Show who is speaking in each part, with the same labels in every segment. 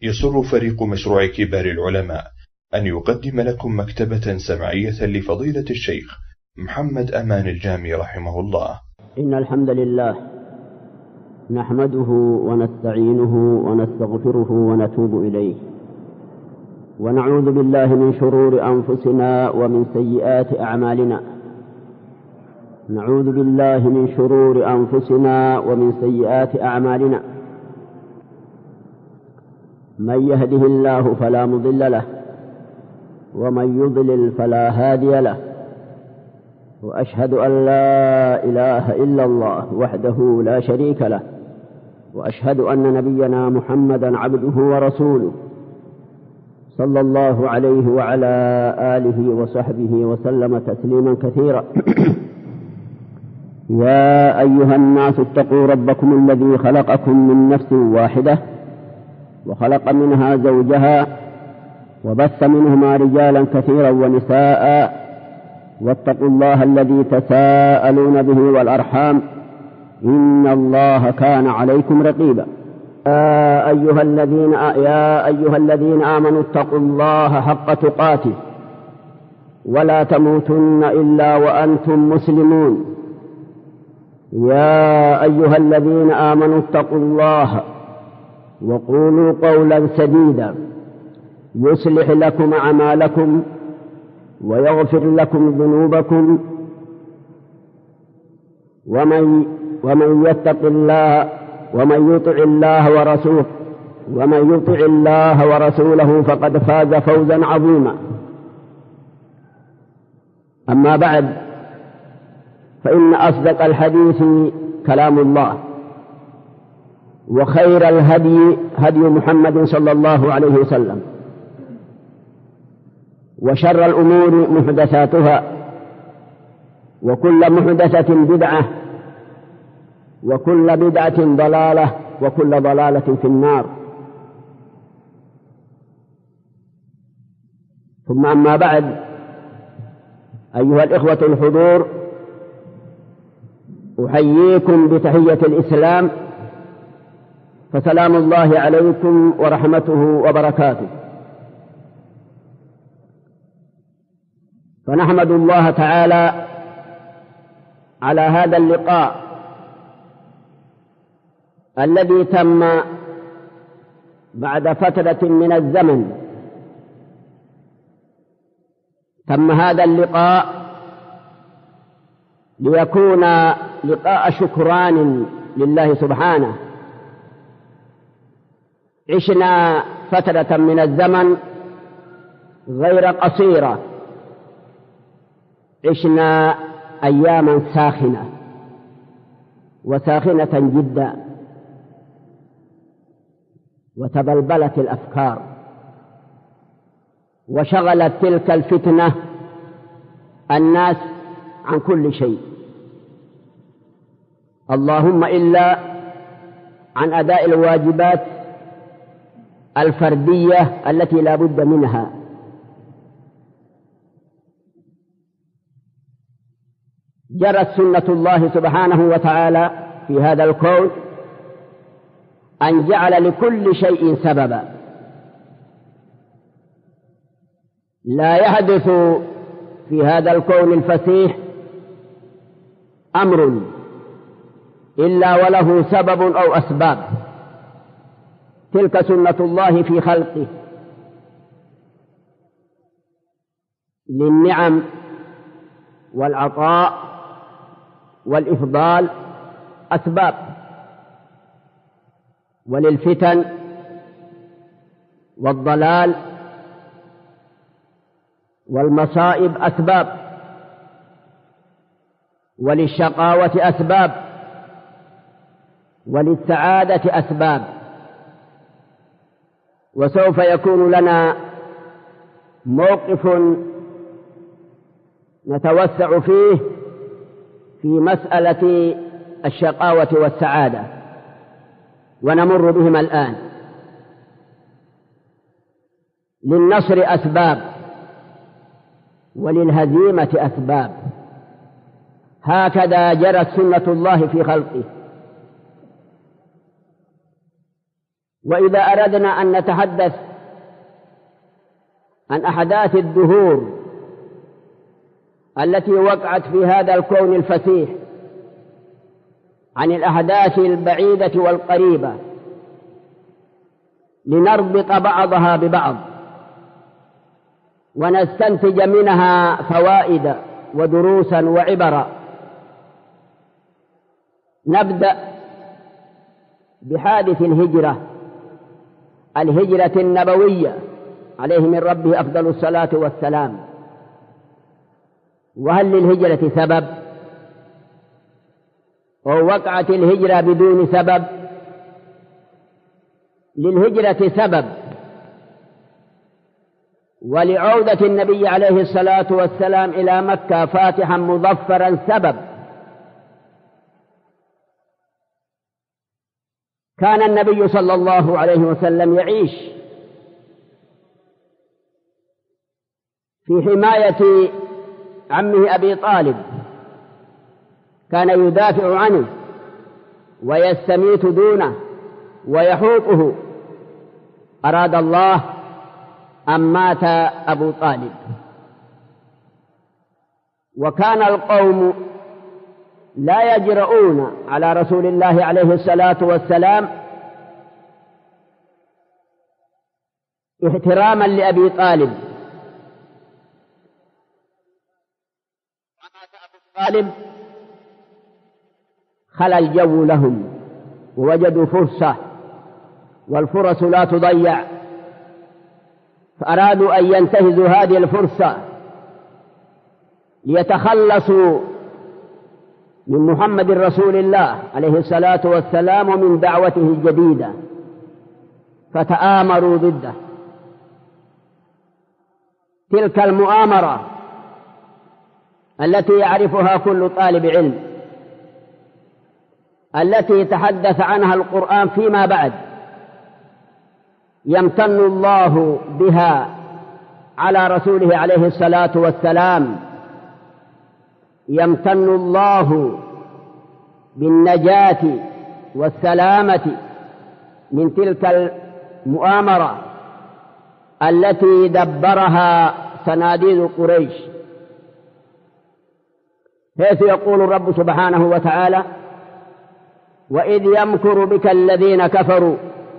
Speaker 1: يسر فريق مشروع كبار العلماء أن يقدم لكم مكتبة سمعية لفضيلة الشيخ محمد أمان الجامي رحمه الله.
Speaker 2: إن الحمد لله نحمده ونستعينه ونستغفره ونتوب إليه، ونعوذ بالله من شرور أنفسنا ومن سيئات أعمالنا. نعوذ بالله من شرور أنفسنا ومن سيئات أعمالنا. من يهده الله فلا مضل له، ومن يضلل فلا هادي له، وأشهد أن لا إله إلا الله وحده لا شريك له، وأشهد أن نبينا محمدا عبده ورسوله صلى الله عليه وعلى آله وصحبه وسلم تسليما كثيرا. يا أيها الناس اتقوا ربكم الذي خلقكم من نفس واحدة وخلق منها زوجها وبث منهما رجالا كثيرا ونساء، واتقوا الله الذي تساءلون به والأرحام إن الله كان عليكم رقيبا. يا أيها الذين آمنوا اتقوا الله حق تقاته ولا تموتن إلا وأنتم مسلمون. يا أيها الذين آمنوا اتقوا الله وقولوا قولا سديدا يصلح لكم أعمالكم ويغفر لكم ذنوبكم، ومن يطع الله ورسوله فقد فاز فوزا عظيما. أما بعد، فإن أصدق الحديث كلام الله، وخير الهدي هدي محمد صلى الله عليه وسلم، وشر الأمور محدثاتها، وكل محدثة بدعة، وكل بدعة ضلالة، وكل ضلالة في النار. ثم أما بعد، أيها الإخوة الحضور، أحييكم بتحية الإسلام، فسلام الله عليكم ورحمته وبركاته. فنحمد الله تعالى على هذا اللقاء الذي تم بعد فترة من الزمن. تم هذا اللقاء ليكون لقاء شكران لله سبحانه. عشنا فترة من الزمن غير قصيرة، عشنا أياما ساخنة وساخنة جدا، وتبلبلت الأفكار، وشغلت تلك الفتنة الناس عن كل شيء، اللهم إلا عن أداء الواجبات الفردية التي لا بد منها. جرت سنة الله سبحانه وتعالى في هذا الكون أن جعل لكل شيء سببا. لا يحدث في هذا الكون الفسيح أمر إلا وله سبب أو أسباب. تلك سنة الله في خلقه. للنعم والعطاء والإفضال أسباب، وللفتن والضلال والمصائب أسباب، وللشقاوة أسباب، وللسعادة أسباب. وسوف يكون لنا موقف نتوسع فيه في مسألة الشقاوة والسعادة، ونمر بهما الآن. للنصر أسباب، وللهزيمة أسباب. هكذا جرت سنة الله في خلقه. وإذا أردنا أن نتحدث عن أحداث الدهور التي وقعت في هذا الكون الفسيح، عن الأحداث البعيدة والقريبة، لنربط بعضها ببعض ونستنتج منها فوائد ودروسا وعبرا. نبدأ بحادث الهجرة النبوية عليه من ربه أفضل الصلاة والسلام. وهل للهجرة سبب؟ أو وقعت الهجرة بدون سبب؟ للهجرة سبب، ولعودة النبي عليه الصلاة والسلام إلى مكة فاتحا مظفرا سبب. كان النبي صلى الله عليه وسلم يعيش في حماية عمه أبي طالب، كان يدافع عنه ويستميت دونه ويحوطه. أراد الله أن مات أبو طالب، وكان القوم لا يجرؤون على رسول الله عليه الصلاة والسلام احتراما لأبي طالب. طالب خلى الجو لهم ووجدوا فرصة، والفرص لا تضيع، فأرادوا أن ينتهزوا هذه الفرصة ليتخلصوا من محمد رسول الله عليه الصلاة والسلام ومن دعوته الجديدة، فتآمروا ضده. تلك المؤامرة التي يعرفها كل طالب علم، التي تحدث عنها القرآن فيما بعد، يمتن الله بها على رسوله عليه الصلاة والسلام. يمتن الله بالنجاة والسلامة من تلك المؤامرة التي دبرها صناديد قريش، حيث يقول الرب سبحانه وتعالى: وإذ يمكر بك الذين كفروا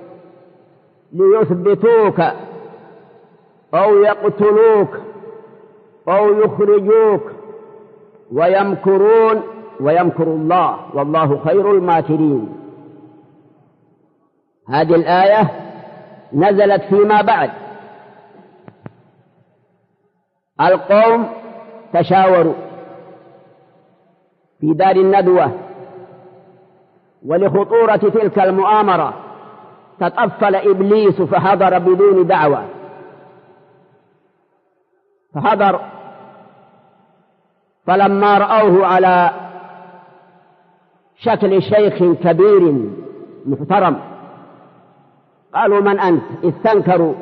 Speaker 2: ليثبتوك أو يقتلوك أو يخرجوك ويمكرون ويمكر الله والله خير الماكرين. هذه الآية نزلت فيما بعد. القوم تشاوروا في دار الندوة، ولخطورة تلك المؤامرة تطفل إبليس فحضر بدون دعوة، فحضر. فلما رأوه على شكل شيخ كبير محترم قالوا: من أنت؟ استنكروا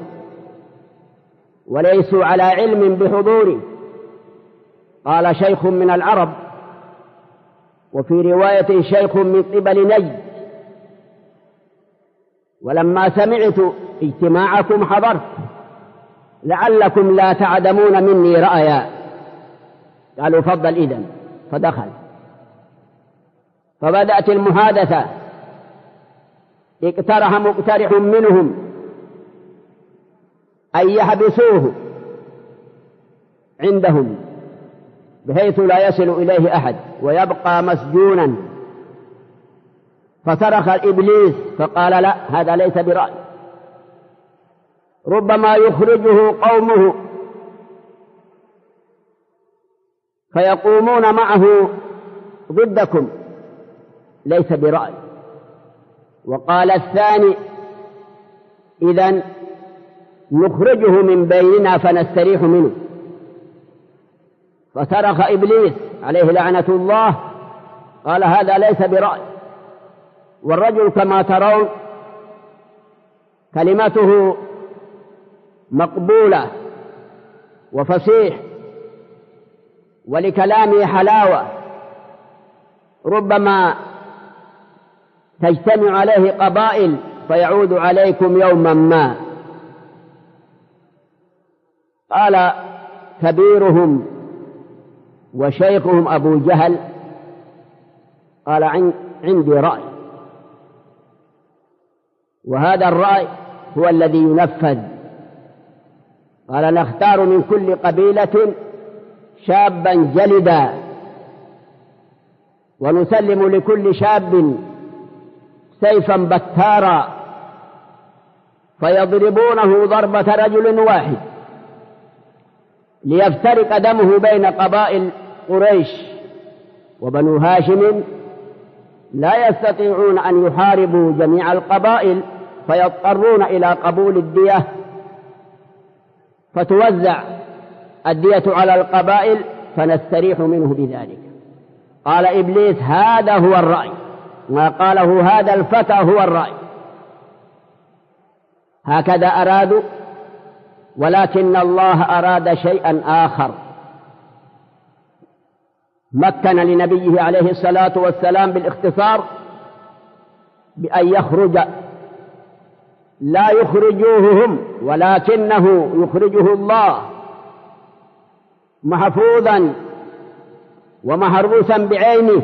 Speaker 2: وليسوا على علم بحضوره. قال: شيخ من العرب، وفي رواية شيخ من قبل نجد، ولما سمعت اجتماعكم حضرت، لعلكم لا تعدمون مني رأيا. قالوا: فضل إذن. فدخل، فبدأت المحادثة. اقترح مقترح منهم أن يحبسوه عندهم بحيث لا يصل إليه أحد ويبقى مسجونا. فصرخ إبليس فقال: لا، هذا ليس برأي، ربما يخرجه قومه فيقومون معه ضدكم، ليس برأي. وقال الثاني: إذن نخرجه من بيننا فنستريح منه. فصرخ إبليس عليه لعنة الله قال: هذا ليس برأي. والرجل كما ترون كلمته مقبولة وفصيح، ولكلامه حلاوة، ربما تجتمع عليه قبائل فيعود عليكم يوما ما. قال كبيرهم وشيخهم أبو جهل: قال عندي رأي، وهذا الرأي هو الذي ينفذ. قال: نختار من كل قبيلة شابا جلدا، ونسلم لكل شاب سيفا بتارا، فيضربونه ضربة رجل واحد، ليفترق دمه بين قبائل قريش. وبنو هاشم لا يستطيعون أن يحاربوا جميع القبائل، فيضطرون إلى قبول الدية، فتوزع الدية على القبائل فنستريح منه بذلك. قال إبليس: هذا هو الرأي، ما قاله هذا الفتى هو الرأي. هكذا أرادوا، ولكن الله أراد شيئا آخر. مكن لنبيه عليه الصلاة والسلام بالاختصار بأن يخرج، لا يخرجوه هم، ولكنه يخرجه الله محفوظا ومحروسا بعينه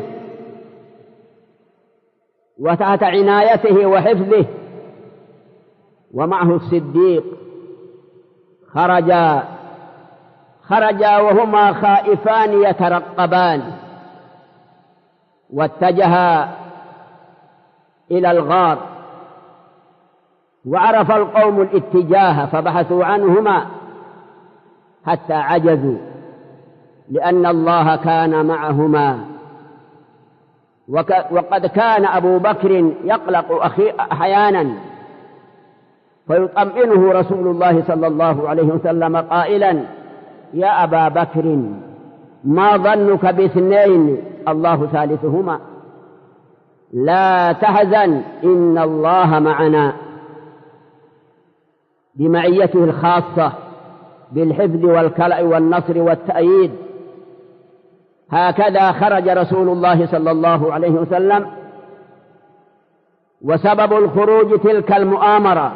Speaker 2: وتحت عنايته وحفظه. ومعه الصديق. خرجا وهما خائفان يترقبان، واتجها إلى الغار، وعرف القوم الاتجاه فبحثوا عنهما حتى عجزوا، لأن الله كان معهما. وقد كان أبو بكر يقلق أحيانا، فيطمئنه رسول الله صلى الله عليه وسلم قائلا: يا أبا بكر، ما ظنك باثنين الله ثالثهما؟ لا تحزن، إن الله معنا، بمعيته الخاصة بالحفظ والكلأ والنصر والتأييد. هكذا خرج رسول الله صلى الله عليه وسلم. وسبب الخروج تلك المؤامرة،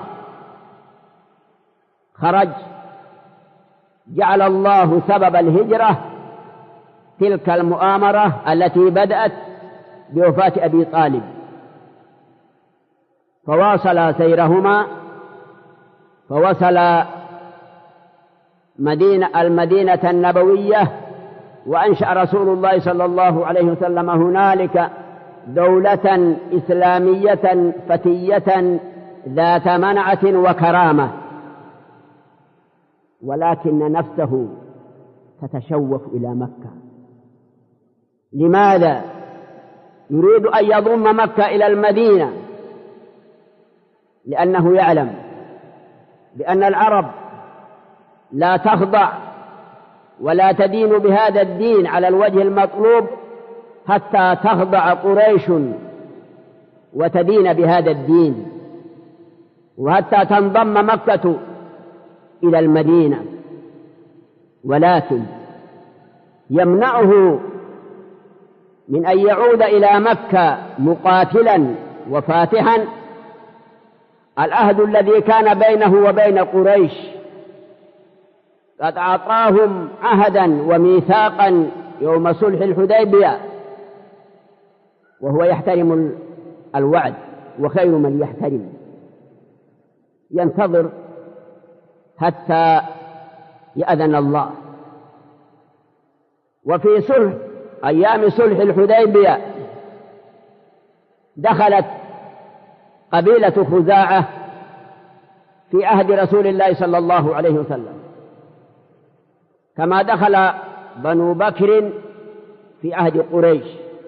Speaker 2: خرج جعل الله سبب الهجرة تلك المؤامرة التي بدأت بوفاة أبي طالب، فواصل سيرهما، فوصل المدينة النبوية، وأنشأ رسول الله صلى الله عليه وسلم هنالك دولة إسلامية فتية ذات منعة وكرامة. ولكن نفسه تتشوف إلى مكة. لماذا؟ يريد أن يضم مكة إلى المدينة، لأنه يعلم بأن العرب لا تخضع ولا تدين بهذا الدين على الوجه المطلوب حتى تخضع قريش وتدين بهذا الدين، وحتى تنضم مكة إلى المدينة. ولكن يمنعه من أن يعود إلى مكة مقاتلا وفاتحا العهد الذي كان بينه وبين قريش. قد أعطاهم عهدا وميثاقا يوم صلح الحديبية، وهو يحترم الوعد، وخير من يحترم. ينتظر حتى يأذن الله. وفي أيام صلح الحديبية دخلت قبيلة خزاعة في عهد رسول الله صلى الله عليه وسلم، كما دخل بنو بكر في عهد قريش.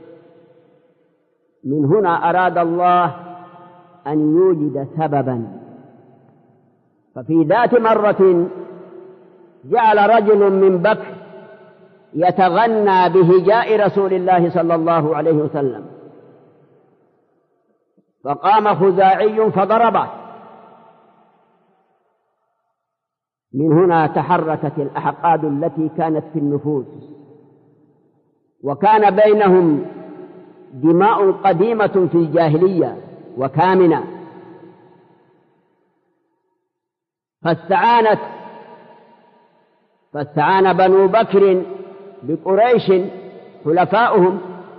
Speaker 2: من هنا أراد الله أن يوجد سببا. ففي ذات مرة جعل رجل من بكر يتغنى بهجاء رسول الله صلى الله عليه وسلم، فقام خزاعي فضربه. من هنا تحركت الأحقاد التي كانت في النفوس، وكان بينهم دماء قديمة في الجاهلية وكامنة، فاستعان بنو بكر بقريش حلفاؤهم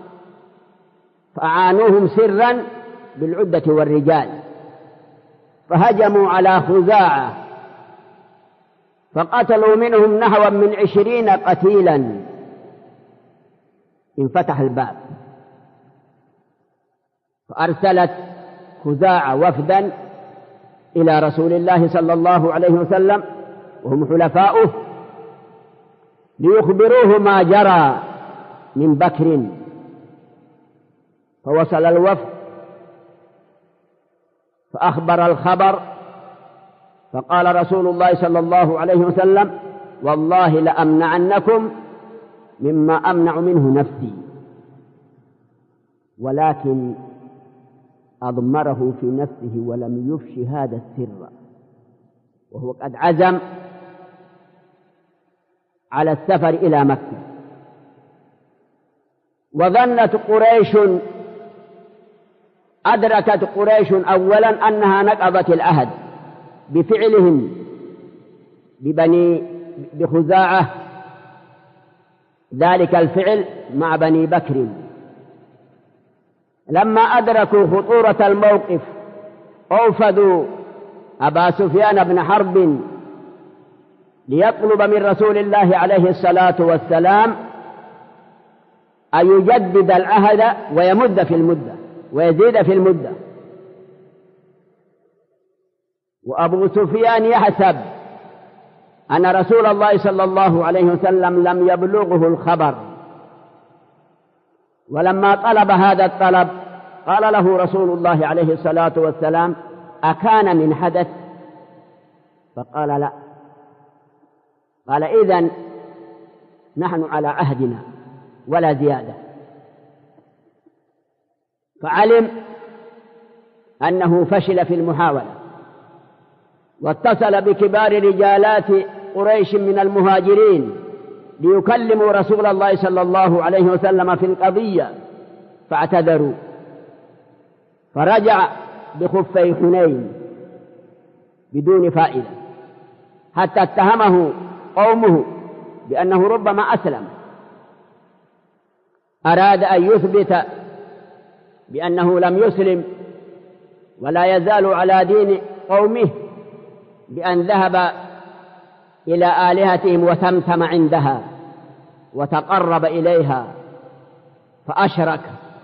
Speaker 2: فأعانوهم سرا بالعدة والرجال، فهجموا على خزاعة فقتلوا منهم نحوا من 20 قتيلا. انفتح الباب فأرسلت خزاعة وفدا إلى رسول الله صلى الله عليه وسلم وهم حلفاؤه ليخبروه ما جرى من بكر. فوصل الوفد فأخبر الخبر، فقال رسول الله صلى الله عليه وسلم: والله لأمنعنكم مما أمنع منه نفسي. ولكن أضمره في نفسه ولم يفش هذا السر، وهو قد عزم على السفر إلى مكة. وظنت قريش، أدركت قريش أولا أنها نقضت العهد بفعلهم بخزاعة ذلك الفعل مع بني بكر. لما أدركوا خطورة الموقف أوفدوا أبا سفيان بن حرب ليطلب من رسول الله عليه الصلاة والسلام أن يجدد العهد ويمد في المدة ويزيد في المدة. وأبو سفيان يحسب أن رسول الله صلى الله عليه وسلم لم يبلغه الخبر، ولما طلب هذا الطلب قال له رسول الله عليه الصلاة والسلام: أكان من حدث؟ فقال: لا. قال: إذن نحن على عهدنا ولا زيادة. فعلم أنه فشل في المحاولة، واتصل بكبار رجالات قريش من المهاجرين ليكلموا رسول الله صلى الله عليه وسلم في القضية، فاعتذروا. فرجع بخفي حنين بدون فائدة، حتى اتهمه قومه بأنه ربما أسلم. أراد أن يثبت بأنه لم يسلم ولا يزال على دين قومه بأن ذهب إلى آلهتهم وتمتم عندها وتقرب إليها فأشرك،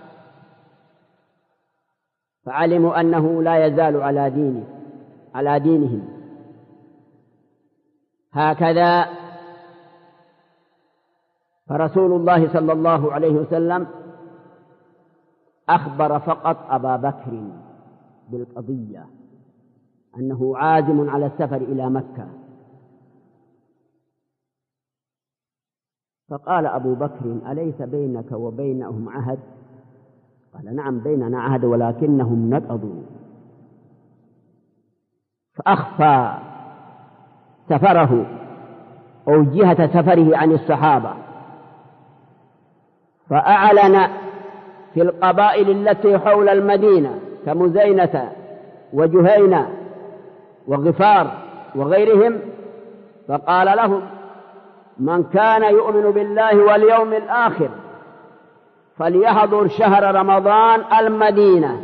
Speaker 2: فعلموا أنه لا يزال على دينهم. هكذا فرسول الله صلى الله عليه وسلم أخبر فقط أبا بكر بالقضية أنه عازم على السفر إلى مكة. فقال أبو بكر: أليس بينك وبينهم عهد؟ قال: نعم بيننا عهد ولكنهم نقضوا. فأخفى سفره أو جهة سفره عن الصحابة، فأعلن في القبائل التي حول المدينة كمزينة وجهينة وغفار وغيرهم، فقال لهم: من كان يؤمن بالله واليوم الآخر فليحضر شهر رمضان المدينة.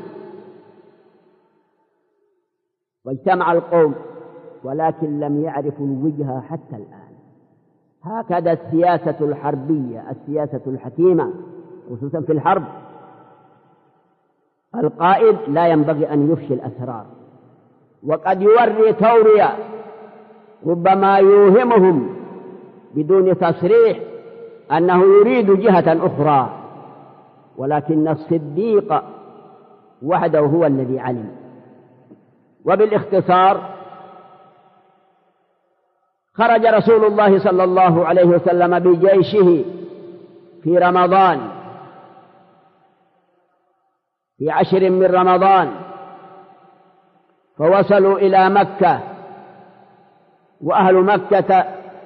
Speaker 2: واجتمع القوم ولكن لم يعرفوا الوجهة حتى الآن. هكذا السياسة الحربية، السياسة الحكيمة خصوصا في الحرب. القائد لا ينبغي أن يفشي الأسرار، وقد يوري تورية ربما يوهمهم بدون تصريح أنه يريد جهة أخرى، ولكن الصديق وحده هو الذي علم. وبالاختصار خرج رسول الله صلى الله عليه وسلم بجيشه في رمضان، في 10 من رمضان، فوصلوا إلى مكة، وأهل مكة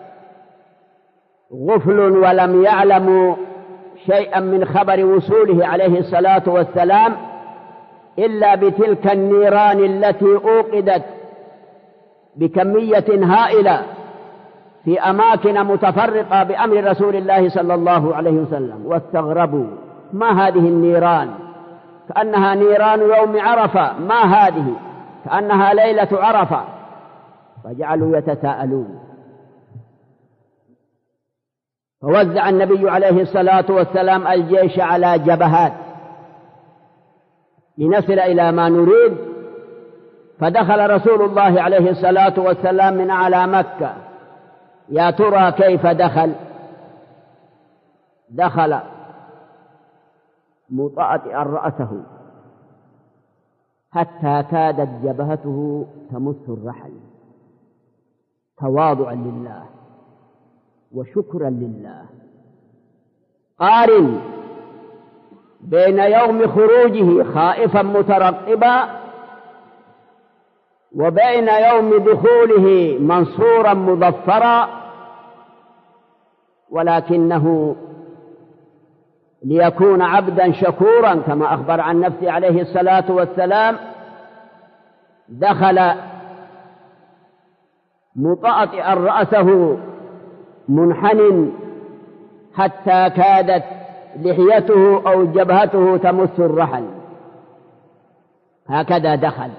Speaker 2: غفل ولم يعلموا شيئا من خبر وصوله عليه الصلاة والسلام إلا بتلك النيران التي أوقدت بكمية هائلة في أماكن متفرقة بأمر رسول الله صلى الله عليه وسلم، واستغربوا: ما هذه النيران؟ كأنها نيران يوم عرفة، ما هذه؟ كأنها ليلة عرفة. فجعلوا يتساءلون. فوزع النبي عليه الصلاة والسلام الجيش على جبهات لنصل إلى ما نريد. فدخل رسول الله عليه الصلاة والسلام من على مكة. يا ترى كيف دخل مطأطئا رأسه حتى كادت جبهته تمس الرحل، تواضعا لله وشكرا لله. قارن بين يوم خروجه خائفا مترقبا وبين يوم دخوله منصورا مظفرا، ولكنه ليكون عبدا شكورا كما أخبر عن نفسه عليه الصلاة والسلام دخل مطأطئا رأسه منحن حتى كادت لحيته أو جبهته تمس الرحل. هكذا دخل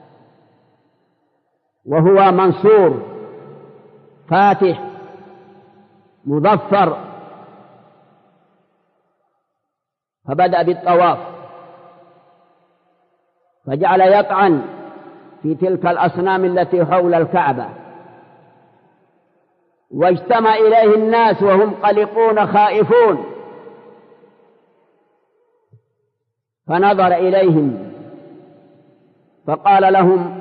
Speaker 2: وهو منصور فاتح مظفر. فبدأ بالطواف، فجعل يطعن في تلك الأصنام التي حول الكعبة، واجتمع إليه الناس وهم قلقون خائفون، فنظر إليهم فقال لهم: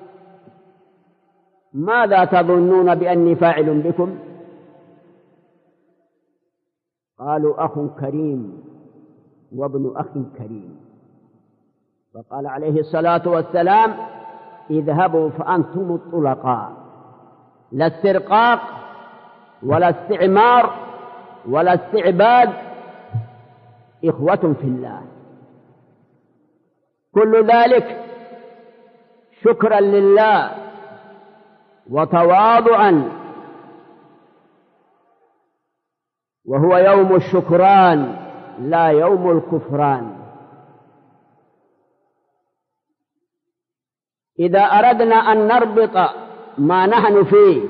Speaker 2: ماذا تظنون بأني فاعل بكم؟ قالوا: أخ كريم وابن أخ كريم. فقال عليه الصلاة والسلام: اذهبوا فأنتم الطلقاء، لا استرقاق ولا استعمار ولا استعباد، إخوة في الله. كل ذلك شكرا لله وتواضعا، وهو يوم الشكران لا يوم الكفران. إذا أردنا أن نربط ما نحن فيه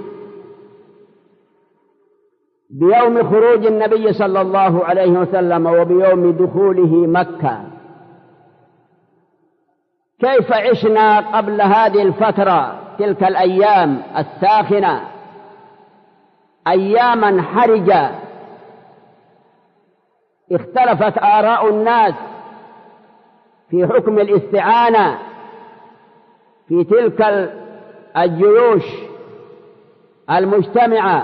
Speaker 2: بيوم خروج النبي صلى الله عليه وسلم وبيوم دخوله مكة، كيف عشنا قبل هذه الفترة تلك الأيام الساخنة، أياما حرجة اختلفت آراء الناس في حكم الاستعانة في تلك الجيوش المجتمعة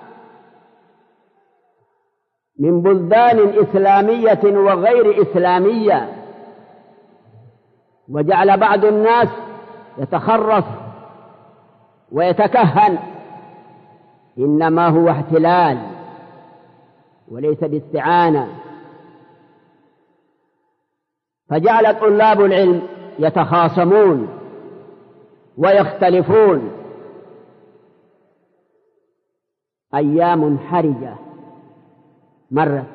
Speaker 2: من بلدان إسلامية وغير إسلامية، وجعل بعض الناس يتخرص ويتكهن، إنما هو احتلال وليس باستعانة. فجعل طلاب العلم يتخاصمون ويختلفون. أيام حرجة مرت،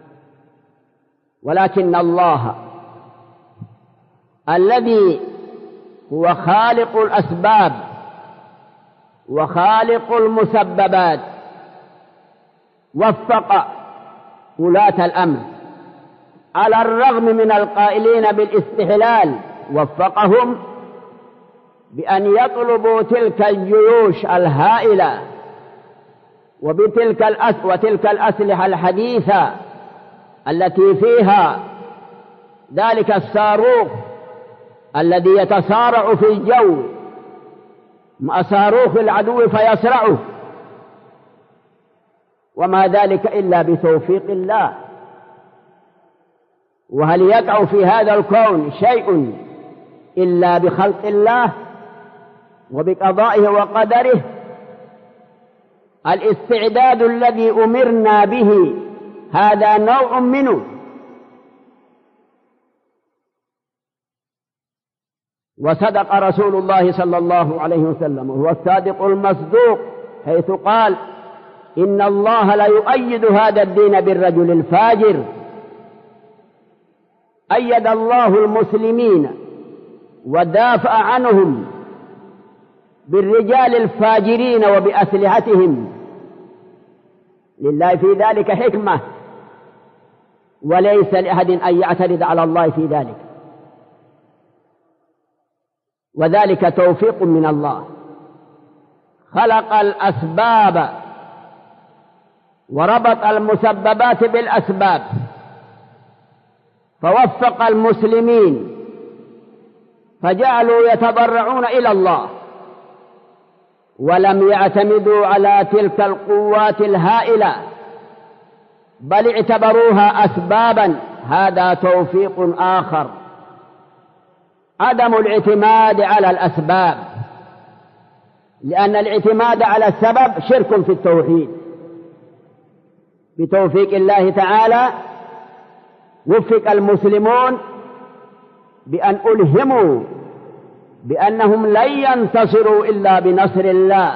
Speaker 2: ولكن الله الذي هو خالق الأسباب وخالق المسببات وفق ولاة الأمر، على الرغم من القائلين بالاستحلال وفقهم بأن يطلبوا تلك الجيوش الهائلة وتلك الأسلحة الحديثة التي فيها ذلك الصاروخ الذي يتسارع في الجو مع صاروخ العدو فيسرعه، وما ذلك إلا بتوفيق الله. وهل يقع في هذا الكون شيء إلا بخلق الله وبقضائه وقدره؟ الاستعداد الذي أمرنا به هذا نوع منه، وصدق رسول الله صلى الله عليه وسلم وهو الصادق المصدوق حيث قال: إن الله لا يؤيد هذا الدين بالرجل الفاجر. أيد الله المسلمين ودافع عنهم بالرجال الفاجرين وبأسلحتهم، لله في ذلك حكمة، وليس لأحد أن يعترض على الله في ذلك، وذلك توفيق من الله. خلق الأسباب وربط المسببات بالأسباب، فوفق المسلمين فجعلوا يتضرعون إلى الله، ولم يعتمدوا على تلك القوات الهائلة، بل اعتبروها أسبابا. هذا توفيق آخر، عدم الاعتماد على الأسباب، لأن الاعتماد على السبب شرك في التوحيد. بتوفيق الله تعالى وفق المسلمون بأن ألهموا بأنهم لن ينتصروا إلا بنصر الله.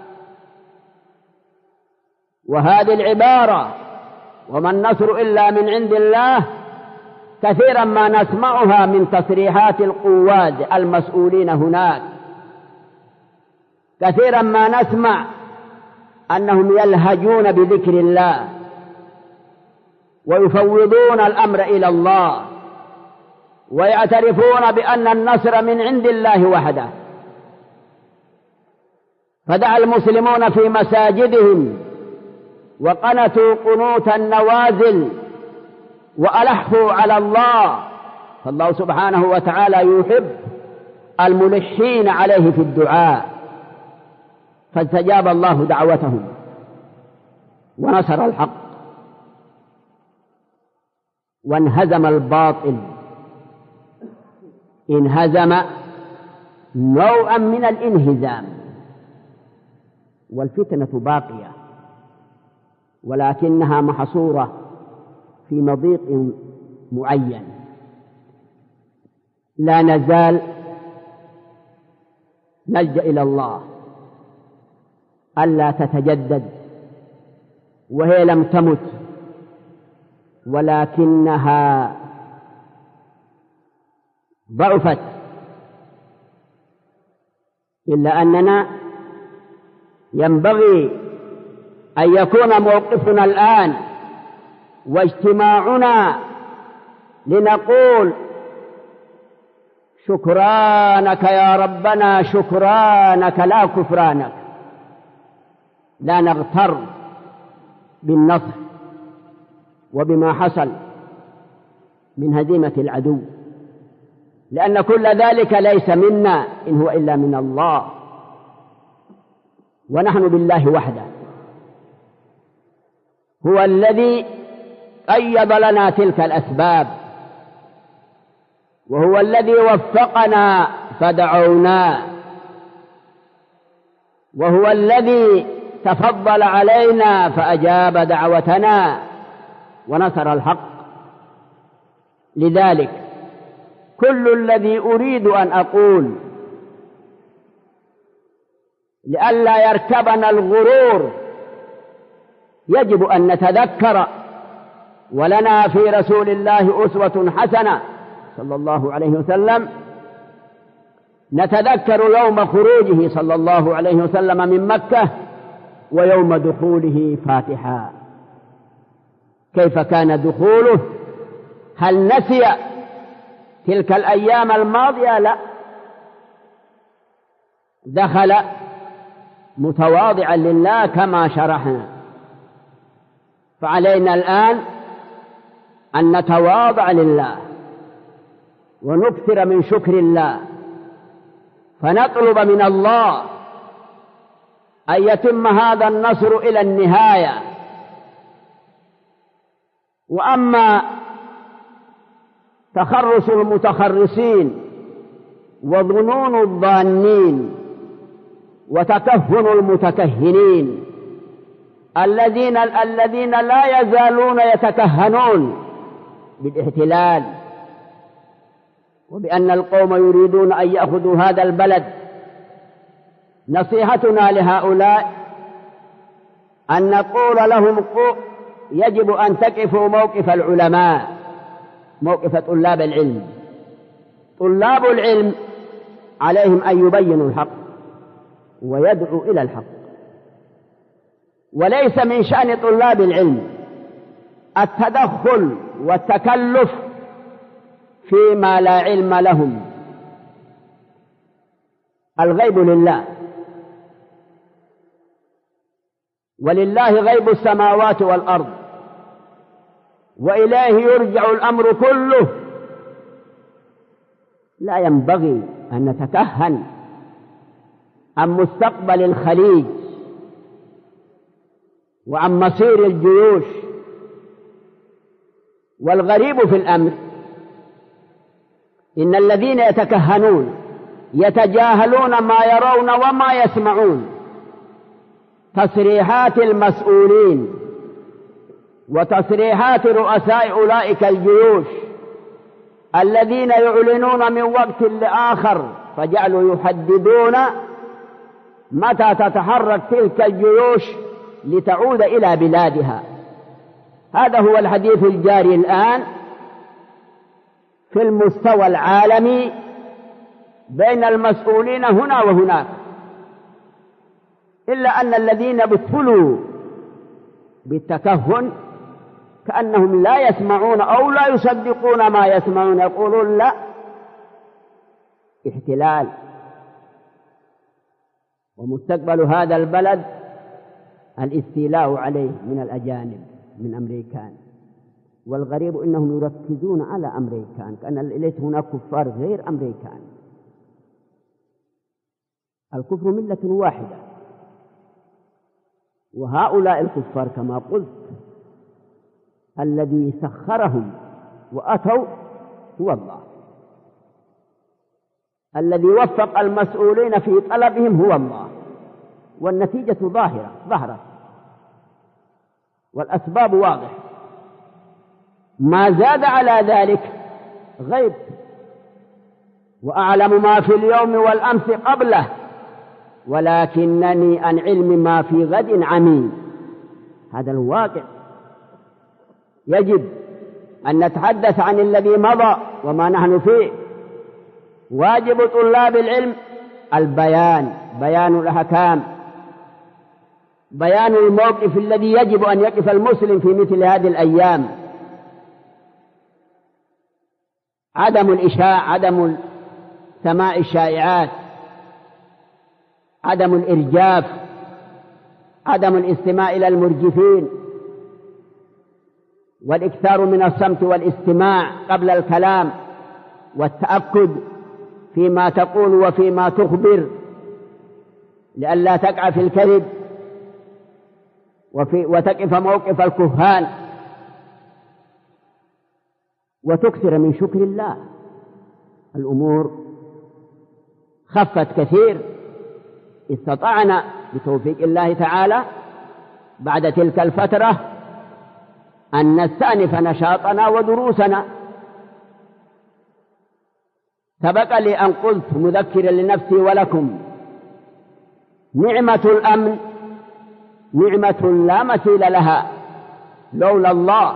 Speaker 2: وهذه العبارة وما النصر إلا من عند الله كثيرا ما نسمعها من تصريحات القواد المسؤولين هناك، كثيرا ما نسمع أنهم يلهجون بذكر الله ويفوضون الأمر إلى الله ويعترفون بأن النصر من عند الله وحده. فدعا المسلمون في مساجدهم وقنتوا قنوت النوازل وألحوا على الله، فالله سبحانه وتعالى يحب الملحين عليه في الدعاء، فاستجاب الله دعوتهم ونصر الحق وانهزم الباطل. انهزم نوعا من الانهزام، والفتنة باقية ولكنها محصورة في مضيق معين. لا نزال نلجأ إلى الله ألا تتجدد، وهي لم تمت ولكنها ضعفت، إلا أننا ينبغي أن يكون موقفنا الآن واجتماعنا لنقول: شكرانك يا ربنا، شكرانك لا كفرانك. لا نغتر بالنصر وبما حصل من هزيمة العدو، لأن كل ذلك ليس منا، إن هو إلا من الله، ونحن بالله وحده. هو الذي قيض لنا تلك الأسباب، وهو الذي وفقنا فدعوناه، وهو الذي تفضل علينا فأجاب دعوتنا ونصر الحق. لذلك كل الذي أريد أن أقول لئلا يركبنا الغرور، يجب أن نتذكر، ولنا في رسول الله أسوة حسنة صلى الله عليه وسلم. نتذكر يوم خروجه صلى الله عليه وسلم من مكة ويوم دخوله فاتحا، كيف كان دخوله؟ هل نسي تلك الأيام الماضية؟ لا، دخل متواضعا لله كما شرحنا. فعلينا الآن أن نتواضع لله ونكثر من شكر الله، فنطلب من الله أن يتم هذا النصر إلى النهاية. وأما تخرص المتخرصين وظنون الظانين وتكهن المتكهنين الذين لا يزالون يتكهنون بالاحتلال وبأن القوم يريدون أن يأخذوا هذا البلد. نصيحتنا لهؤلاء أن نقول لهم يجب أن تقفوا موقف العلماء، موقف طلاب العلم. طلاب العلم عليهم أن يبينوا الحق ويدعوا إلى الحق، وليس من شأن طلاب العلم التدخل والتكلف فيما لا علم لهم. الغيب لله، ولله غيب السماوات والأرض، وإليه يرجع الأمر كله. لا ينبغي أن نتكهن عن مستقبل الخليج وعن مصير الجيوش. والغريب في الأمر إن الذين يتكهنون يتجاهلون ما يرون وما يسمعون. تصريحات المسؤولين وتصريحات رؤساء أولئك الجيوش الذين يعلنون من وقت لآخر فجعلوا يحددون متى تتحرك تلك الجيوش لتعود إلى بلادها. هذا هو الحديث الجاري الآن في المستوى العالمي بين المسؤولين هنا وهناك، إلا أن الذين ابتلوا بالتكهن كأنهم لا يسمعون أو لا يصدقون ما يسمعون، يقولون لا، احتلال. ومستقبل هذا البلد الاستيلاء عليه من الأجانب، من أمريكان. والغريب إنهم يركزون على أمريكان كأن ليس هناك كفار غير أمريكان. الكفر ملة واحدة، وهؤلاء الكفار كما قلت الذي سخرهم وأتوا هو الله، الذي وفق المسؤولين في طلبهم هو الله، والنتيجة ظاهرة والأسباب واضحة. ما زاد على ذلك غيب، وأعلم ما في اليوم والأمس قبله، ولكنني عن علم ما في غد عمي. هذا الواقع. يجب أن نتحدث عن الذي مضى وما نحن فيه. واجب طلاب العلم البيان، بيان الأحكام، بيان الموقف الذي يجب أن يقف المسلم في مثل هذه الأيام. عدم الإشاعة، عدم سماع الشائعات، عدم الإرجاف، عدم الاستماع إلى المرجفين، والإكثار من الصمت والاستماع قبل الكلام، والتأكد فيما تقول وفيما تخبر لئلا تقع في الكذب وتقف موقف الكهان، وتكثر من شكر الله. الأمور خفت كثير، استطعنا بتوفيق الله تعالى بعد تلك الفترة أن نستأنف نشاطنا ودروسنا. سبق لي أن قلت مذكرا لنفسي ولكم: نعمة الأمن نعمة لا مثيل لها لولا الله،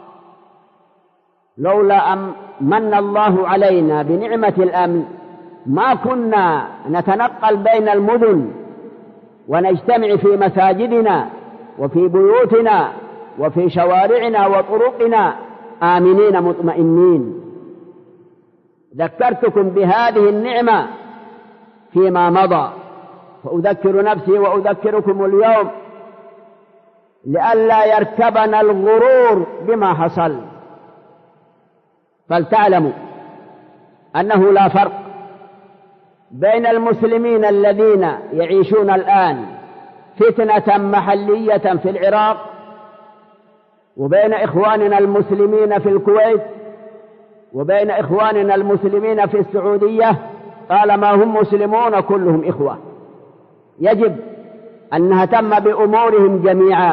Speaker 2: لولا أن من الله علينا بنعمة الأمن ما كنا نتنقل بين المدن ونجتمع في مساجدنا وفي بيوتنا وفي شوارعنا وطرقنا آمنين مطمئنين. ذكرتكم بهذه النعمة فيما مضى، فأذكر نفسي وأذكركم اليوم لئلا يركبنا الغرور بما حصل. فلتعلموا أنه لا فرق بين المسلمين الذين يعيشون الآن فتنة محلية في العراق وبين إخواننا المسلمين في الكويت وبين إخواننا المسلمين في السعودية. طالما هم مسلمون كلهم إخوة، يجب أن نهتم بأمورهم جميعا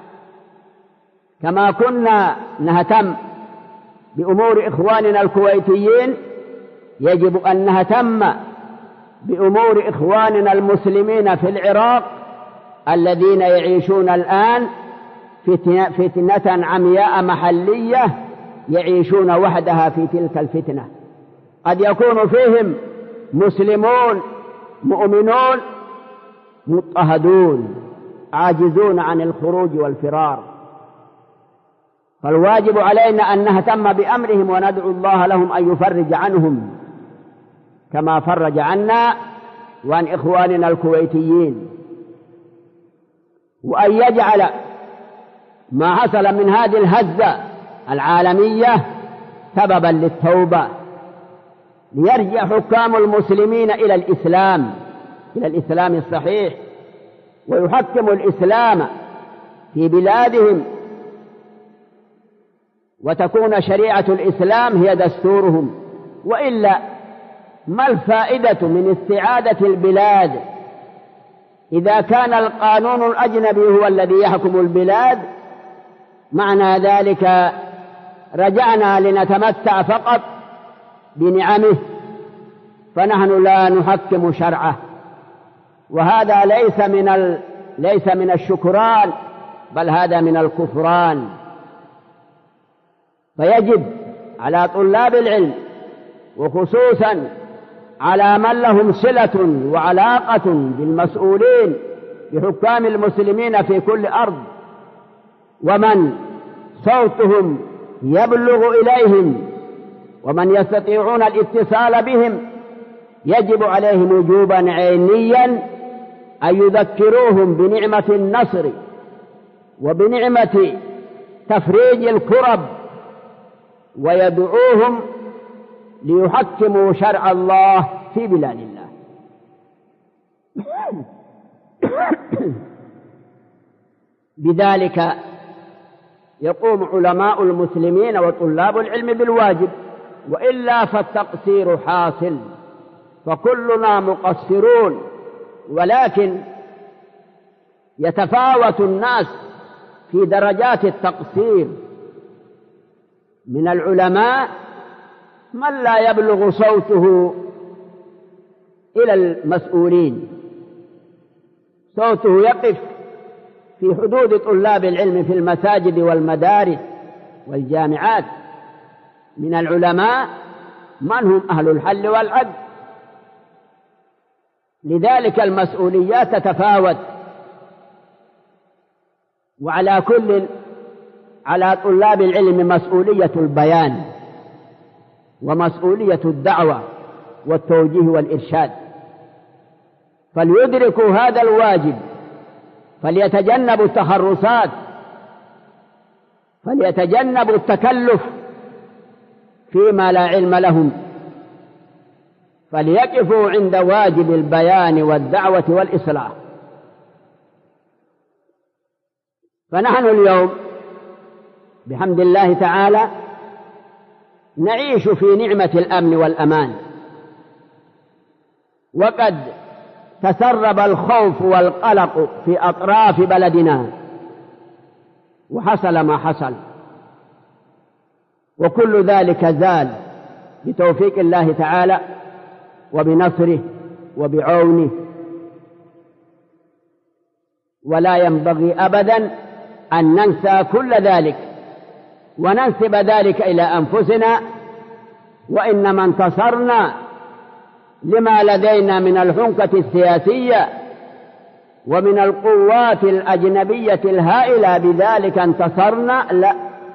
Speaker 2: كما كنا نهتم بأمور إخواننا الكويتيين يجب أن نهتم بأمور إخواننا المسلمين في العراق الذين يعيشون الآن فتنة عمياء محلية، يعيشون وحدها في تلك الفتنة. قد يكون فيهم مسلمون مؤمنون مضطهدون عاجزون عن الخروج والفرار، فالواجب علينا أن نهتم بأمرهم وندعو الله لهم أن يفرج عنهم كما فرج عنا وعن إخواننا الكويتيين، وأن يجعل ما حصل من هذه الهزة العالمية سببا للتوبة، ليرجع حكام المسلمين إلى الإسلام الصحيح، ويحكموا الإسلام في بلادهم، وتكون شريعة الإسلام هي دستورهم. وإلا ما الفائدة من استعادة البلاد إذا كان القانون الأجنبي هو الذي يحكم البلاد؟ معنى ذلك رجعنا لنتمتع فقط بنعمه، فنحن لا نحكم شرعه، وهذا ليس من الشكران، بل هذا من الكفران. فيجب على طلاب العلم، وخصوصا على من لهم صلة وعلاقة بالمسؤولين بحكام المسلمين في كل أرض، ومن صوتهم يبلغ إليهم ومن يستطيعون الاتصال بهم، يجب عليهم وجوبا عينيا أن يذكروهم بنعمة النصر وبنعمة تفريج الكرب، ويدعوهم ليحكموا شرع الله في بلاد الله. بذلك يقوم علماء المسلمين وطلاب العلم بالواجب، وإلا فالتقصير حاصل، فكلنا مقصرون، ولكن يتفاوت الناس في درجات التقصير. من العلماء من لا يبلغ صوته إلى المسؤولين، صوته يقف في حدود طلاب العلم في المساجد والمدارس والجامعات. من العلماء من هم أهل الحل والعقد، لذلك المسؤوليات تتفاوت، وعلى كل على طلاب العلم مسؤولية البيان ومسؤولية الدعوة والتوجيه والإرشاد، فليدركوا هذا الواجب، فليتجنبوا التخرصات، فليتجنبوا التكلف فيما لا علم لهم، فليقفوا عند واجب البيان والدعوة والإصلاح. فنحن اليوم بحمد الله تعالى نعيش في نعمة الأمن والأمان، وقد تسرب الخوف والقلق في أطراف بلدنا، وحصل ما حصل، وكل ذلك زال بتوفيق الله تعالى وبنصره وبعونه. ولا ينبغي أبدا أن ننسى كل ذلك وننسب ذلك إلى أنفسنا، وإنما انتصرنا لما لدينا من الحنكة السياسية ومن القوات الأجنبية الهائلة، بذلك انتصرنا. لا،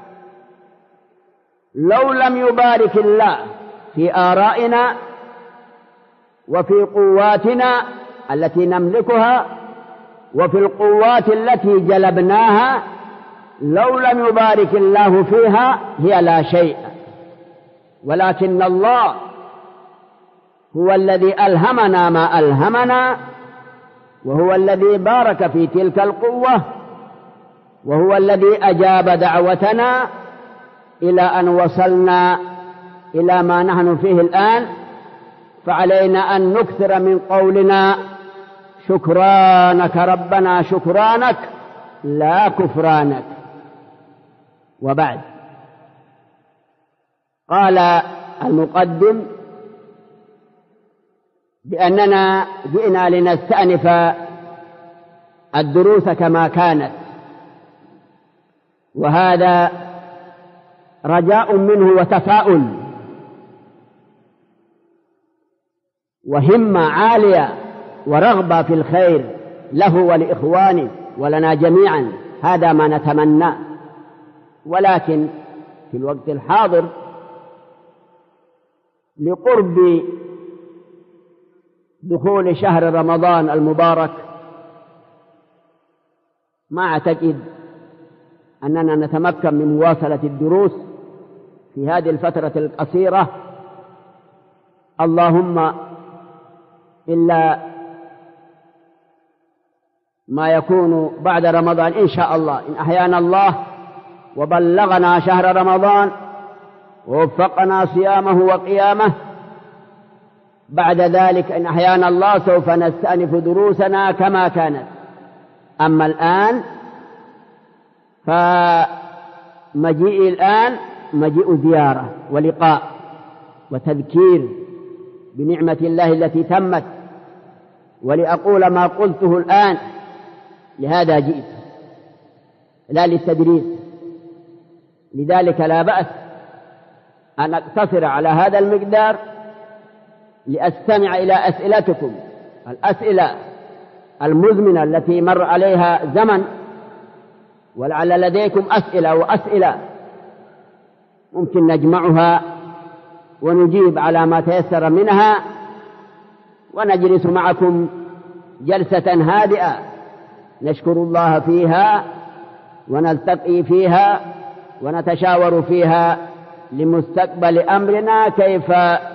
Speaker 2: لو لم يبارك الله في آرائنا وفي قواتنا التي نملكها وفي القوات التي جلبناها، لو لم يبارك الله فيها هي لا شيء، ولكن الله هو الذي ألهمنا ما ألهمنا، وهو الذي بارك في تلك القوة، وهو الذي أجاب دعوتنا إلى أن وصلنا إلى ما نحن فيه الآن. فعلينا أن نكثر من قولنا شكرانك ربنا شكرانك لا كفرانك. وبعد، قال المقدم بأننا جئنا لنستأنف الدروس كما كانت، وهذا رجاء منه وتفاؤل وهمة عالية ورغبة في الخير له ولإخوانه ولنا جميعا، هذا ما نتمنى. ولكن في الوقت الحاضر لقرب دخول شهر رمضان المبارك ما أعتقد أننا نتمكن من مواصلة الدروس في هذه الفترة القصيرة، اللهم إلا ما يكون بعد رمضان إن شاء الله، إن أحيانا الله وبلغنا شهر رمضان ووفقنا صيامه وقيامه، بعد ذلك إن أحيانا الله سوف نستأنف دروسنا كما كانت. أما الآن فمجيء الآن مجيء زيارة ولقاء وتذكير بنعمة الله التي تمت، ولأقول ما قلته الآن لهذا جئت لا للتدريس، لذلك لا بأس أن أقتصر على هذا المقدار لأستمع إلى أسئلتكم، الأسئلة المزمنة التي مر عليها زمن، ولعل لديكم أسئلة وأسئلة ممكن نجمعها ونجيب على ما تيسر منها، ونجلس معكم جلسة هادئة نشكر الله فيها ونلتقي فيها ونتشاور فيها لمستقبل أمرنا كيف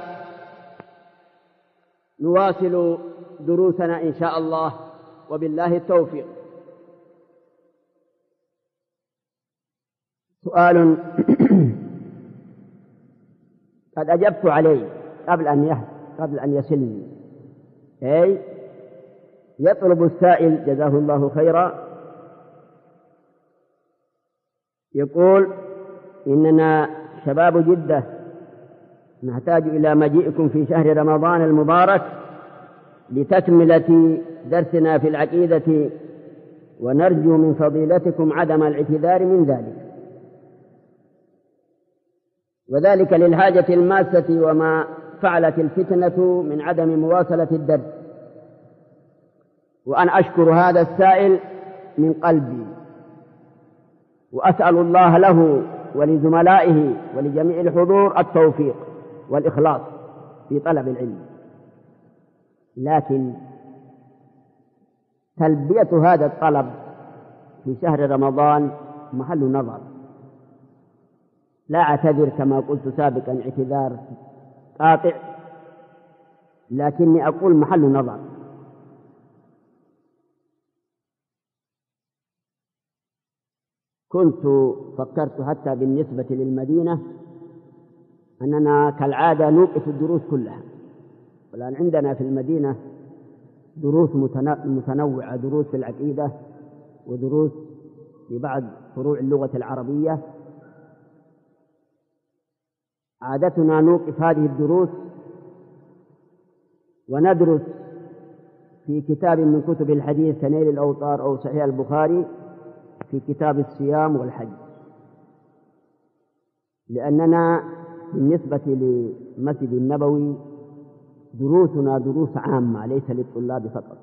Speaker 2: نواصل دروسنا إن شاء الله، وبالله التوفيق. سؤال قد أجبت عليه قبل أن يصلني، أي يطلب السائل جزاه الله خيرا، يقول: إننا شباب جدة نحتاج إلى مجيئكم في شهر رمضان المبارك لتكملة درسنا في العقيدة، ونرجو من فضيلتكم عدم الاعتذار من ذلك، وذلك للحاجة الماسة وما فعلت الفتنة من عدم مواصلة الدرس. وأنا أشكر هذا السائل من قلبي، وأسأل الله له ولزملائه ولجميع الحضور التوفيق والإخلاص في طلب العلم، لكن تلبية هذا الطلب في شهر رمضان محل نظر. لا أعتذر كما قلت سابقا اعتذار قاطع، لكني أقول محل نظر. كنت فكرت حتى بالنسبة للمدينة أننا كالعادة نوقف الدروس كلها، والآن عندنا في المدينة دروس متنوعة، دروس في العقيدة ودروس في بعض فروع اللغة العربية. عادتنا نوقف هذه الدروس وندرس في كتاب من كتب الحديث كنيل الأوطار أو صحيح البخاري في كتاب الصيام والحج، لأننا بالنسبة للمسجد النبوي دروسنا دروس عامة ليس للطلاب فقط،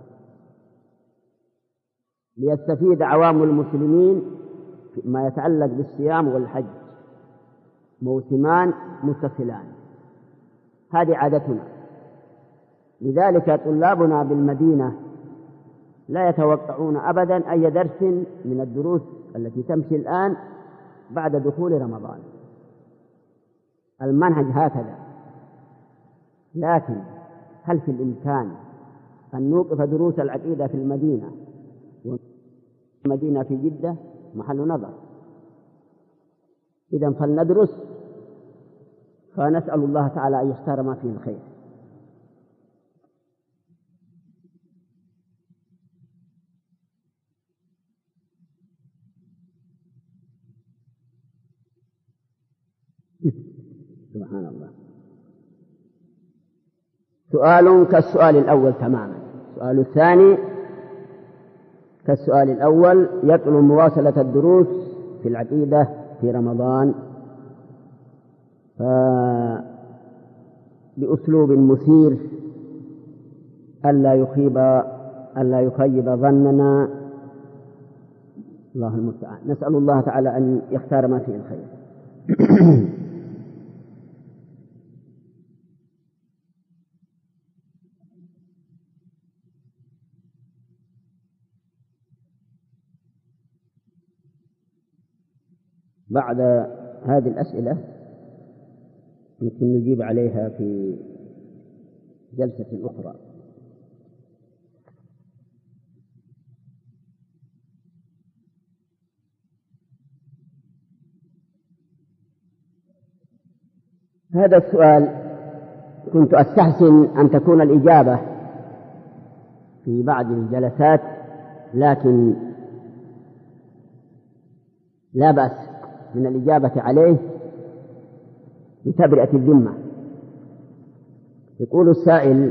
Speaker 2: ليستفيد عوام المسلمين ما يتعلق بالصيام والحج، موسمان متصلان، هذه عادتنا. لذلك طلابنا بالمدينة لا يتوقعون أبدا أي درس من الدروس التي تمشي الآن بعد دخول رمضان، المنهج هكذا. لكن هل في الإمكان أن نوقف دروس العقيدة في المدينة والمدينة في جدة؟ محل نظر. إذن فلندرس، فنسأل الله تعالى أن يختار ما فيه الخير. سبحان الله. سؤال كالسؤال الأول تماما. السؤال الثاني كالسؤال الأول، يطلب مواصلة الدروس في العقيدة في رمضان بأسلوب مثير ألا يخيب ظننا. الله المستعان. نسأل الله تعالى أن يختار ما فيه الخير. بعد هذه الأسئلة يمكن نجيب عليها في جلسة أخرى. هذا السؤال كنت أستحسن أن تكون الإجابة في بعض الجلسات، لكن لا بأس من الإجابة عليه لتبرئة الذمة. يقول السائل: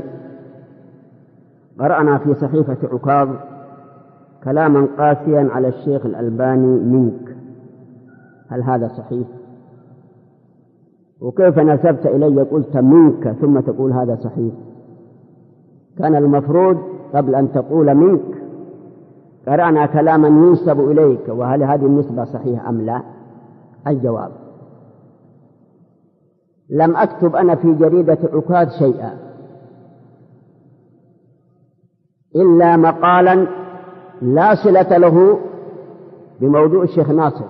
Speaker 2: قرأنا في صحيفة عكاظ كلاما قاسيا على الشيخ الألباني منك، هل هذا صحيح؟ وكيف نسبت إلي قلت منك ثم تقول هذا صحيح؟ كان المفروض قبل أن تقول منك قرأنا كلاما ينسب إليك، وهل هذه النسبة صحيحة أم لا؟ الجواب: لم أكتب أنا في جريدة عكاظ شيئا إلا مقالا لا صلة له بموضوع الشيخ ناصر،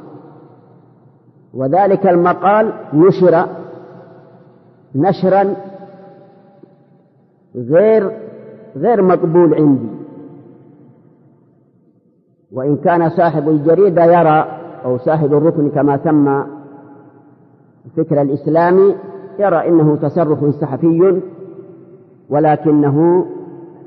Speaker 2: وذلك المقال نشر نشرا غير مقبول عندي، وإن كان صاحب الجريدة يرى، أو صاحب الركن كما سمى الفكر الإسلامي، يرى إنه تصرف صحفي، ولكنه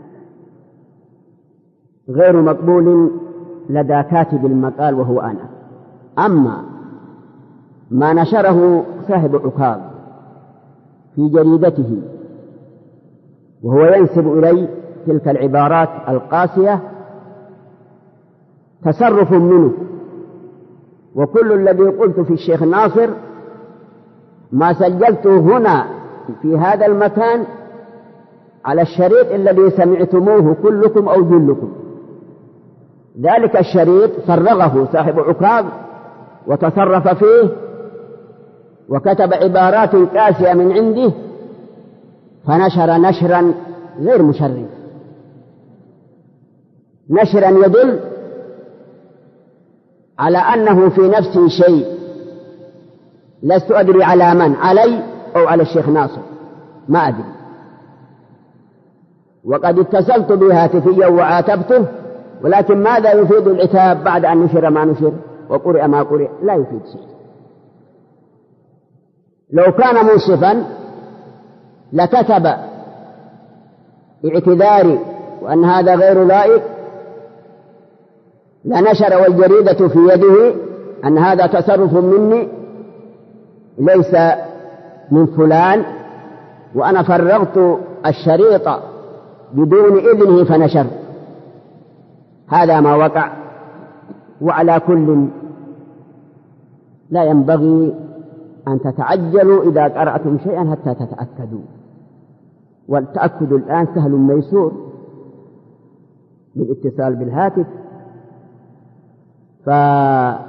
Speaker 2: غير مقبول لدى كاتب المقال وهو أنا. أما ما نشره صاحب عكاظ في جريدته وهو ينسب إلي تلك العبارات القاسية تصرف منه، وكل الذي قلت في الشيخ ناصر ما سجلته هنا في هذا المكان على الشريط الذي سمعتموه كلكم أو جلكم. ذلك الشريط فرغه صاحب عكاظ وتصرف فيه وكتب عبارات قاسية من عنده، فنشر نشرا غير مشرف، نشرا يدل على أنه في نفسه شيء لست أدري على من، علي أو على الشيخ ناصر، ما أدري. وقد اتصلت به هاتفيا وعاتبته، ولكن ماذا يفيد العتاب بعد أن نشر ما نشر وقرئ ما قرئ؟ لا يفيد شيء. لو كان منصفا لكتب اعتذاري وأن هذا غير لائق، لنشر والجريدة في يده أن هذا تصرف مني ليس من فلان، وأنا فرغت الشريط بدون إذنه فنشر. هذا ما وقع. وعلى كل لا ينبغي أن تتعجلوا إذا قرأتم شيئا حتى تتأكدوا، والتأكد الآن سهل ميسور بالاتصال بالهاتف، فلا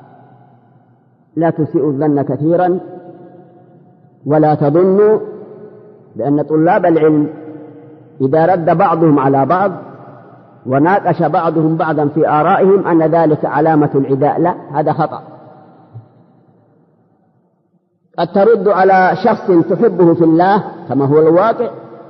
Speaker 2: تسيئوا الظن كثيرا، ولا تظنوا بأن طلاب العلم إذا رد بعضهم على بعض وناقش بعضهم بعضا في آرائهم أن ذلك علامة العداء. لا، هذا خطأ. قد ترد على شخص تحبه في الله كما هو الواقع،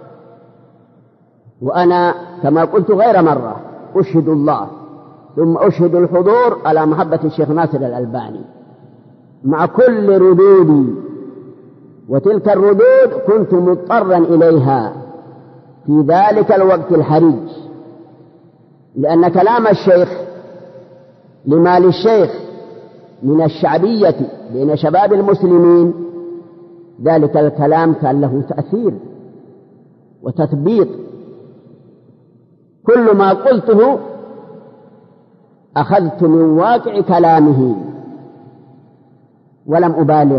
Speaker 2: وأنا كما قلت غير مرة أشهد الله ثم أشهد الحضور على محبة الشيخ ناصر الألباني مع كل ردودي، وتلك الردود كنت مضطرا إليها في ذلك الوقت الحرج، لأن كلام الشيخ لما للشيخ من الشعبية بين شباب المسلمين ذلك الكلام كان له تأثير، وتثبيط. كل ما قلته أخذت من واقع كلامه ولم أبالغ،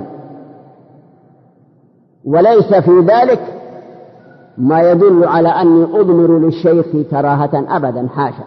Speaker 2: وليس في ذلك ما يدل على أني أضمر للشيخ كراهة أبدا، حاشا.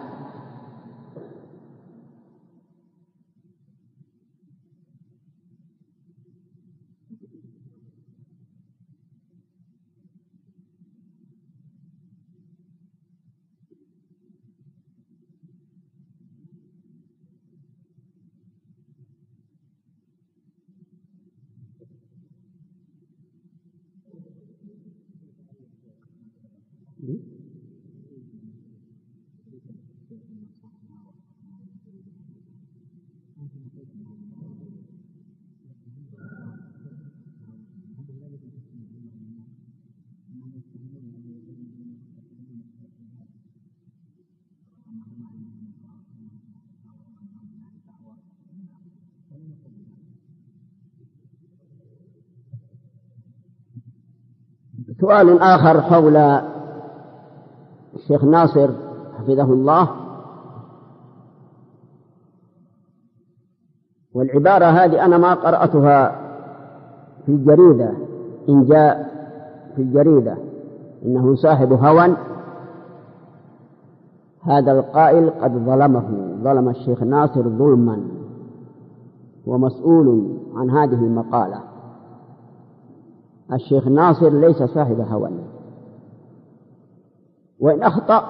Speaker 2: سؤال آخر حول الشيخ ناصر حفظه الله، والعبارة هذه أنا ما قرأتها في الجريدة، إن جاء في الجريدة إنه صاحب هوى، هذا القائل قد ظلم الشيخ ناصر ظلما، ومسؤول عن هذه المقالة. الشيخ ناصر ليس صاحب هوى، وإن أخطأ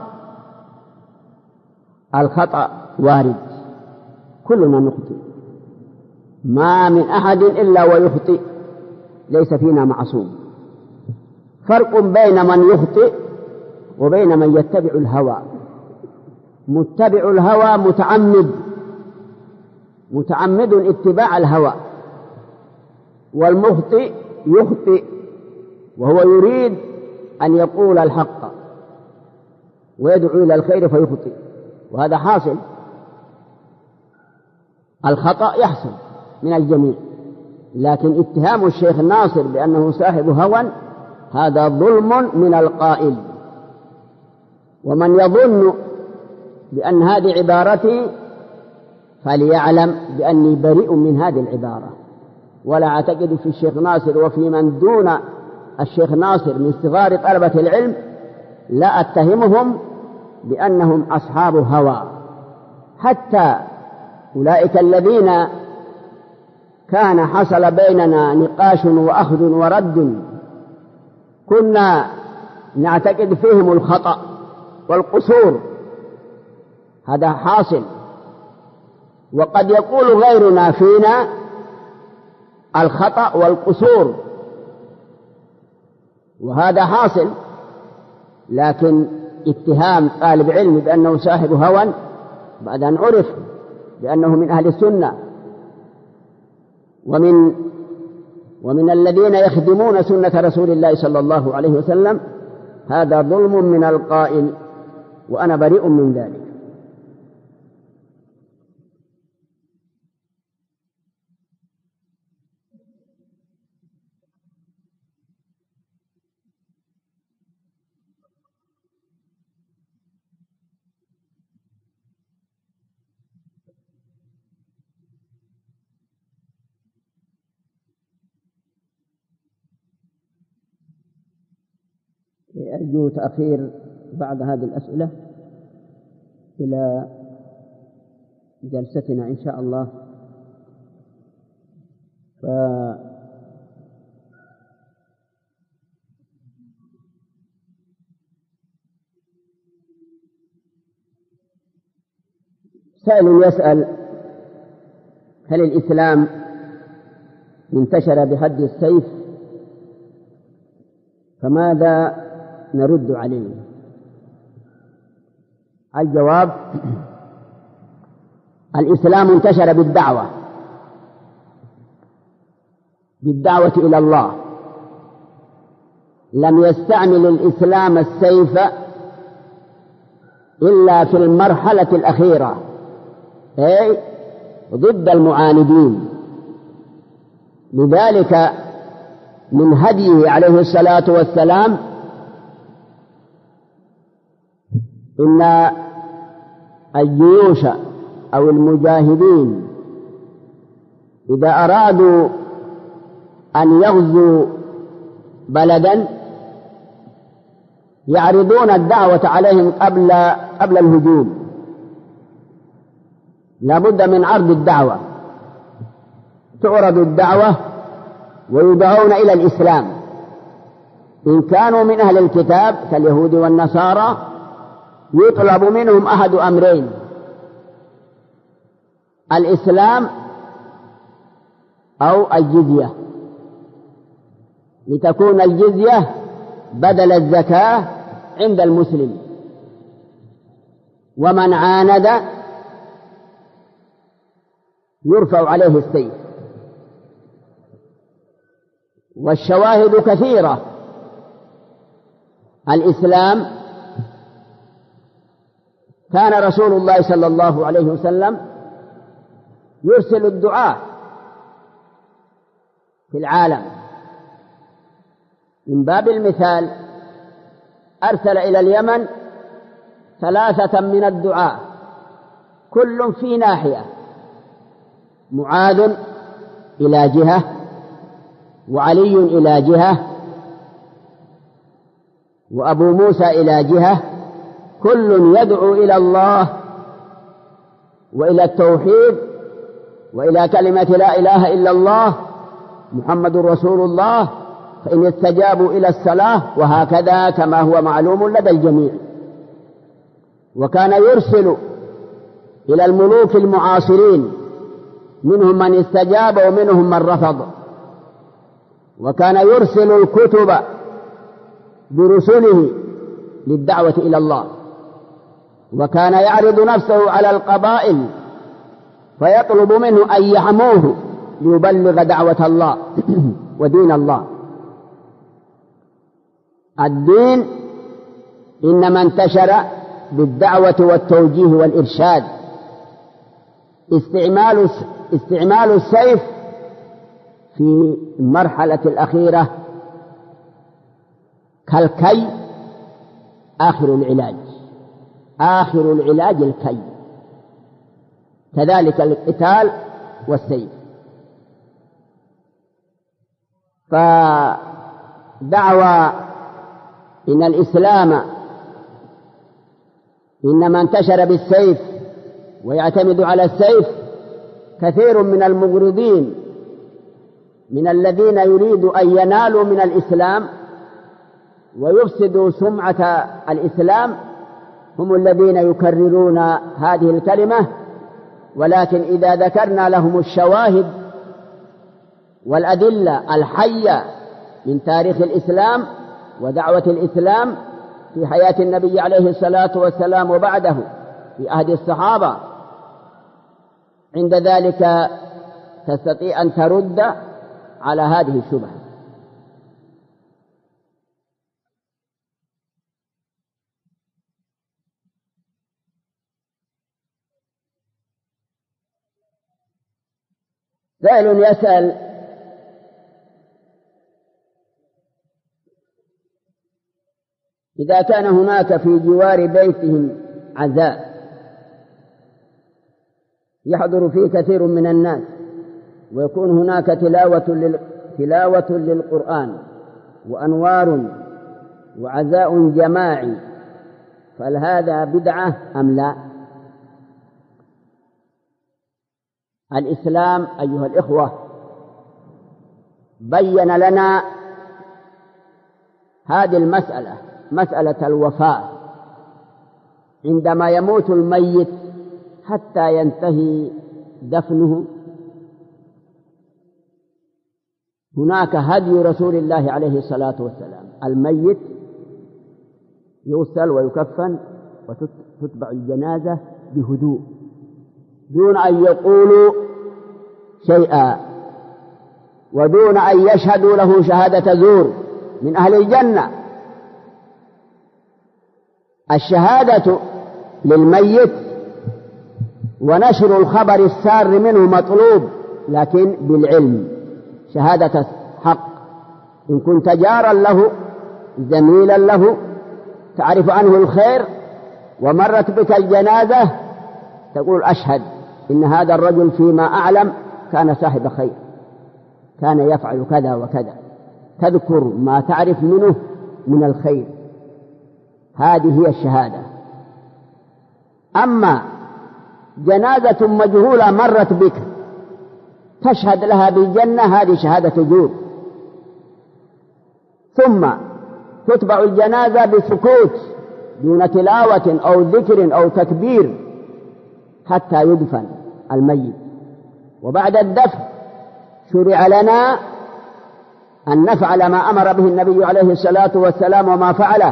Speaker 2: الخطأ وارد، كلنا نخطئ، ما من أحد إلا ويخطئ، ليس فينا معصوم. فرق بين من يخطئ وبين من يتبع الهوى. متبع الهوى متعمد اتباع الهوى، والمخطئ يخطئ وهو يريد أن يقول الحق ويدعو إلى الخير فيخطئ، وهذا حاصل. الخطأ يحصل من الجميع، لكن اتهام الشيخ ناصر بأنه صاحب هوى هذا ظلم من القائل. ومن يظن بأن هذه عبارتي فليعلم بأني بريء من هذه العبارة، ولا أعتقد في الشيخ ناصر وفي من دون الشيخ ناصر من صغار طلبة العلم لا أتهمهم بأنهم أصحاب هوى. حتى أولئك الذين كان حصل بيننا نقاش وأخذ ورد كنا نعتقد فيهم الخطأ والقصور، هذا حاصل. وقد يقول غيرنا فينا الخطأ والقصور، وهذا حاصل. لكن اتهام طالب علم بأنه صاحب هوى بعد أن عرف بأنه من أهل السنة ومن الذين يخدمون سنة رسول الله صلى الله عليه وسلم، هذا ظلم من القائل، وأنا بريء من ذلك. أرجو تأخير بعض هذه الأسئلة إلى جلستنا إن شاء الله. سائل يسأل: هل الإسلام انتشر بحد السيف؟ فماذا نرد عليه؟ الجواب: الإسلام انتشر بالدعوة إلى الله. لم يستعمل الإسلام السيف إلا في المرحلة الأخيرة، أي ضد المعاندين. لذلك من هديه عليه الصلاة والسلام إن الجيوش أو المجاهدين إذا أرادوا أن يغزوا بلدا يعرضون الدعوة عليهم قبل الهجوم. لا بد من عرض الدعوة، تعرض الدعوة ويدعون إلى الإسلام. إن كانوا من أهل الكتاب كاليهود والنصارى يطلب منهم أحد أمرين: الإسلام أو الجزية، لتكون الجزية بدل الزكاة عند المسلم، ومن عاند يرفع عليه السيف. والشواهد كثيرة. الإسلام كان رسول الله صلى الله عليه وسلم يرسل الدعاة في العالم. من باب المثال أرسل إلى اليمن 3 من الدعاة كل في ناحية: معاذ إلى جهة، وعلي إلى جهة، وأبو موسى إلى جهة، كل يدعو إلى الله وإلى التوحيد وإلى كلمة لا إله إلا الله محمد رسول الله، فإن استجابوا إلى الصلاة، وهكذا كما هو معلوم لدى الجميع. وكان يرسل إلى الملوك المعاصرين، منهم من استجاب ومنهم من رفض. وكان يرسل الكتب برسله للدعوة إلى الله. وكان يعرض نفسه على القبائل فيطلب منه أن يحموه ليبلغ دعوة الله ودين الله. الدين إنما انتشر بالدعوة والتوجيه والإرشاد. استعمال السيف في المرحلة الأخيرة كالكي آخر العلاج. آخر العلاج الكي، كذلك القتال والسيف. فدعوى إن الإسلام إنما انتشر بالسيف ويعتمد على السيف، كثير من المغرضين من الذين يريدوا أن ينالوا من الإسلام ويفسدوا سمعة الإسلام هم الذين يكررون هذه الكلمة. ولكن إذا ذكرنا لهم الشواهد والأدلة الحية من تاريخ الإسلام ودعوة الإسلام في حياة النبي عليه الصلاة والسلام وبعده في عهد الصحابة، عند ذلك تستطيع أن ترد على هذه الشبهة. سائل يسأل: إذا كان هناك في جوار بيتهم عزاء يحضر فيه كثير من الناس ويكون هناك تلاوة للقرآن وأنوار وعزاء جماعي، فهل هذا بدعة أم لا؟ الإسلام أيها الإخوة بين لنا هذه المسألة، مسألة الوفاء. عندما يموت الميت حتى ينتهي دفنه هناك هدي رسول الله عليه الصلاة والسلام: الميت يغسل ويكفن وتتبع الجنازة بهدوء دون أن يقولوا شيئا ودون أن يشهدوا له شهادة زور من أهل الجنة. الشهادة للميت ونشر الخبر السار منه مطلوب، لكن بالعلم، شهادة حق. إن كنت جارا له زميلا له تعرف عنه الخير ومرت بك الجنازة تقول أشهد إن هذا الرجل فيما أعلم كان صاحب خير، كان يفعل كذا وكذا، تذكر ما تعرف منه من الخير، هذه هي الشهادة. أما جنازة مجهولة مرت بك تشهد لها بالجنة، هذه شهادة زور. ثم تتبع الجنازة بسكوت دون تلاوة أو ذكر أو تكبير حتى يدفن الميت. وبعد الدفن شرع لنا أن نفعل ما أمر به النبي عليه الصلاة والسلام وما فعله: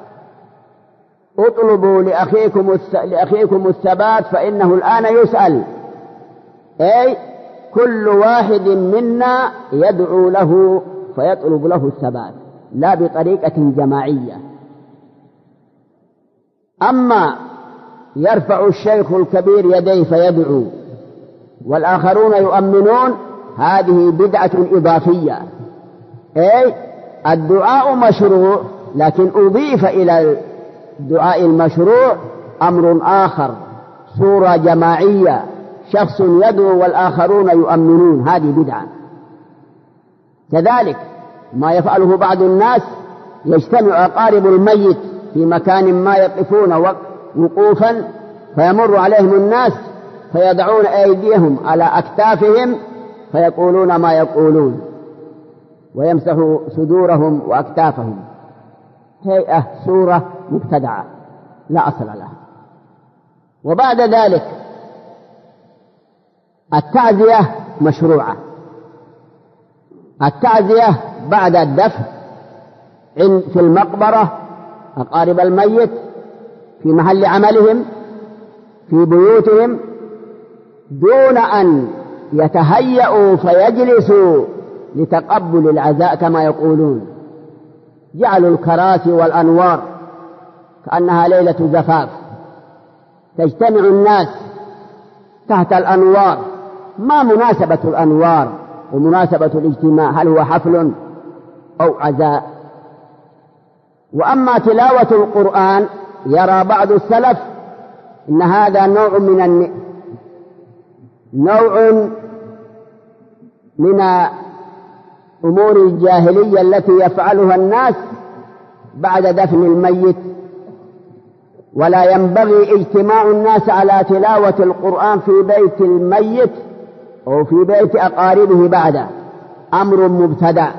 Speaker 2: اطلبوا لأخيكم الثبات فإنه الآن يسأل. أي كل واحد منا يدعو له فيطلب له الثبات، لا بطريقة جماعية. أما يرفع الشيخ الكبير يديه فيدعو والآخرون يؤمنون، هذه بدعة إضافية. أي الدعاء مشروع، لكن أضيف إلى الدعاء المشروع أمر آخر، صورة جماعية، شخص يدعو والآخرون يؤمنون، هذه بدعة. كذلك ما يفعله بعض الناس، يجتمع أقارب الميت في مكان ما يقفون وقوفا، فيمر عليهم الناس فيضعون أيديهم على أكتافهم فيقولون ما يقولون ويمسحوا صدورهم وأكتافهم. هيئة صورة مبتدعة لا أصل لها. وبعد ذلك التعزية مشروعة. التعزية بعد الدفن في المقبرة، أقارب الميت في محل عملهم في بيوتهم، دون أن يتهيأوا فيجلسوا لتقبل العزاء كما يقولون. جعلوا الكراسي والأنوار كأنها ليلة زفاف، تجتمع الناس تحت الأنوار. ما مناسبة الأنوار ومناسبة الاجتماع؟ هل هو حفل أو عزاء؟ وأما تلاوة القرآن، يرى بعض السلف إن هذا نوع من أمور الجاهلية التي يفعلها الناس بعد دفن الميت، ولا ينبغي اجتماع الناس على تلاوة القرآن في بيت الميت أو في بيت أقاربه بعده، أمر مبتدع.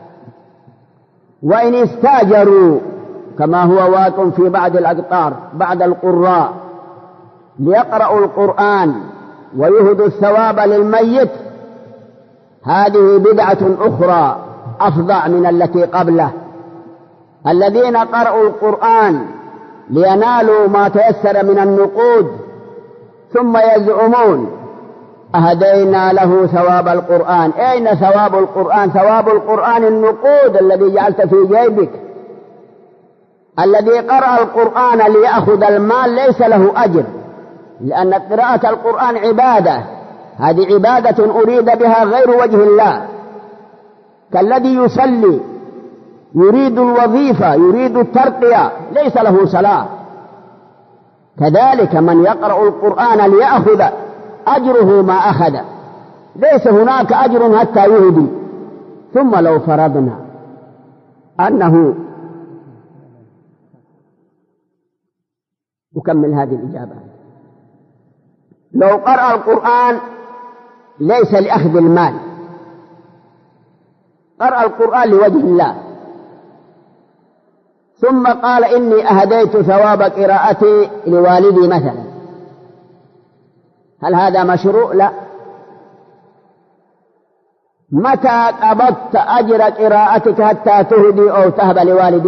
Speaker 2: وإن استاجروا كما هو واقع في بعض الأقطار بعد القراء ليقرأوا القرآن ويهدوا الثواب للميت، هذه بدعة أخرى أفظع من التي قبله. الذين قرأوا القرآن لينالوا ما تيسر من النقود ثم يزعمون أهدينا له ثواب القرآن. أين ثواب القرآن؟ ثواب القرآن النقود الذي جعلت في جيبك. الذي قرأ القرآن ليأخذ المال ليس له أجر، لأن قراءة القرآن عبادة، هذه عبادة أريد بها غير وجه الله. كالذي يصلي يريد الوظيفة يريد الترقية ليس له صلاة. كذلك من يقرأ القرآن ليأخذ أجره ما أخذ، ليس هناك أجر حتى يهدي. ثم لو فرضنا أنه أكمل هذه الإجابة، لو قرأ القرآن ليس لأخذ المال، قرأ القرآن لوجه الله، ثم قال إني أهديت ثواب قراءتي لوالدي مثلا، هل هذا مشروع؟ لا. متى قبضت أجر قراءتك حتى تهدي أو تهب لوالدك؟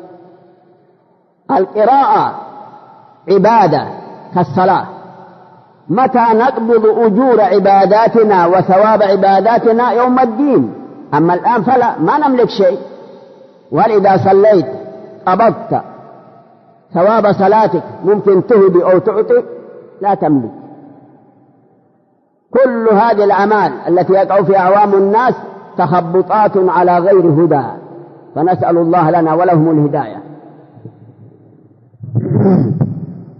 Speaker 2: القراءة عبادة كالصلاة. متى نقبض أجور عباداتنا وثواب عباداتنا؟ يوم الدين. أما الآن فلا، ما نملك شيء. ولذا صليت قبضت ثواب صلاتك ممكن تهدي أو تعطي؟ لا تملك. كل هذه الأعمال التي يقع فيها عوام الناس تخبطات على غير هدى، فنسأل الله لنا ولهم الهداية.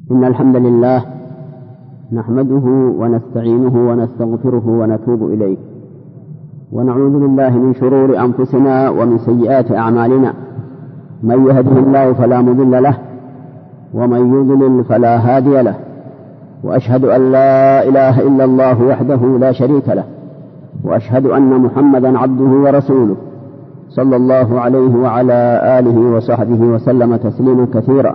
Speaker 2: إن الحمد لله نحمده ونستعينه ونستغفره ونتوب إليه، ونعوذ بالله من شرور أنفسنا ومن سيئات أعمالنا. من يهده الله فلا مضل له، ومن يضلل فلا هادي له، وأشهد أن لا إله إلا الله وحده لا شريك له، وأشهد أن محمدا عبده ورسوله صلى الله عليه وعلى آله وصحبه وسلم تسليما كثيرا.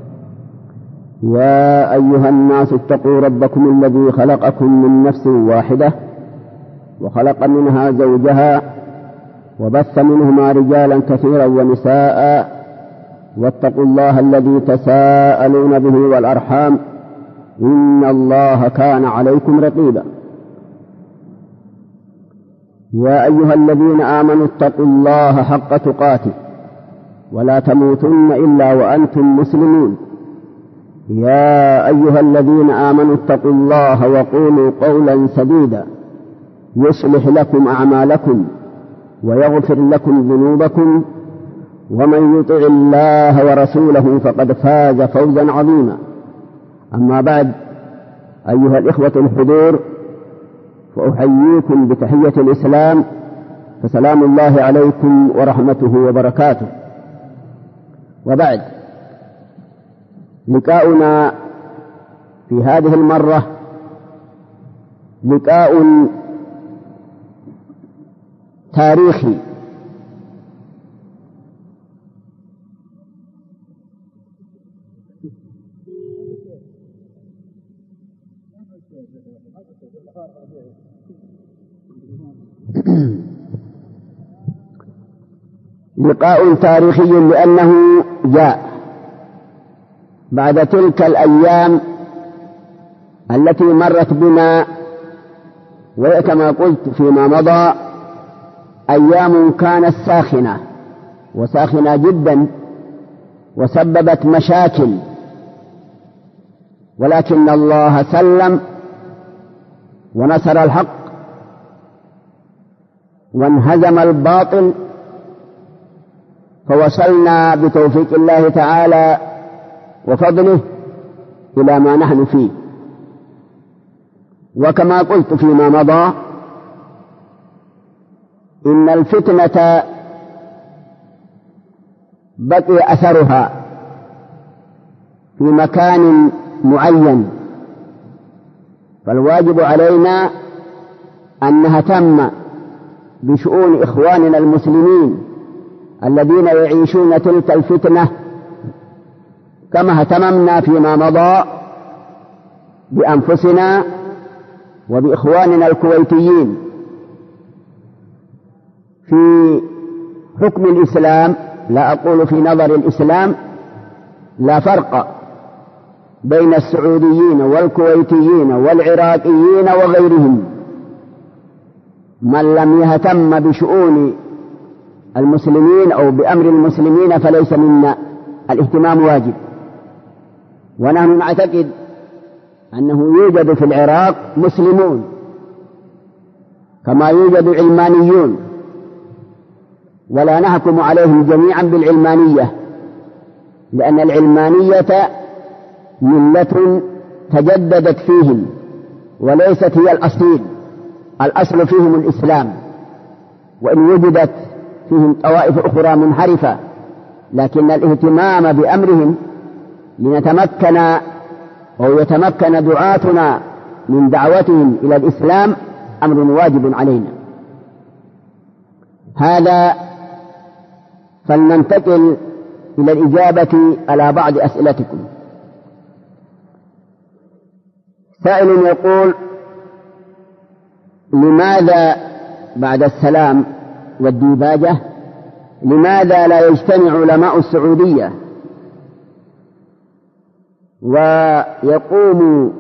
Speaker 2: يا أيها الناس اتقوا ربكم الذي خلقكم من نفس واحدة وخلق منها زوجها وبث منهما رجالا كثيرا ونساء، واتقوا الله الذي تساءلون به والأرحام إن الله كان عليكم رقيبا. يا أيها الذين آمنوا اتقوا الله حق تقاته ولا تموتن إلا وأنتم مسلمون. يا أيها الذين آمنوا اتقوا الله وقولوا قولا سديدا يصلح لكم أعمالكم ويغفر لكم ذنوبكم، ومن يطع الله ورسوله فقد فاز فوزا عظيما. أما بعد، أيها الإخوة الحضور، فأحييكم بتحية الإسلام، فسلام الله عليكم ورحمته وبركاته. وبعد، لقاؤنا في هذه المرة لقاء تاريخي لقاء تاريخي لأنه جاء بعد تلك الأيام التي مرت بنا، وكما قلت فيما مضى أيام كانت ساخنة وساخنة جدا وسببت مشاكل، ولكن الله سلم ونصر الحق وانهزم الباطل، فوصلنا بتوفيق الله تعالى وفضله إلى ما نحن فيه. وكما قلت فيما مضى إن الفتنة بقي أثرها في مكان معين، فالواجب علينا أن نهتم بشؤون إخواننا المسلمين الذين يعيشون تلك الفتنة كما اهتممنا فيما مضى بأنفسنا وبإخواننا الكويتيين. في حكم الإسلام، لا أقول في نظر الإسلام، لا فرق بين السعوديين والكويتيين والعراقيين وغيرهم. من لم يهتم بشؤون المسلمين أو بأمر المسلمين فليس منا، الاهتمام واجب. ونحن نعتقد أنه يوجد في العراق مسلمون كما يوجد علمانيون، ولا نحكم عليهم جميعا بالعلمانية، لأن العلمانية ملة تجددت فيهم وليست هي الأصيل. الأصل فيهم الإسلام، وإن وجدت فيهم طوائف أخرى منحرفة، لكن الاهتمام بأمرهم لنتمكن أو يتمكن دعاتنا من دعوتهم إلى الإسلام أمر واجب علينا. هذا، فلننتقل إلى الإجابة على بعض أسئلتكم. سائل يقول: لماذا بعد السلام والديباجة لماذا لا يجتمع علماء السعودية ويقوم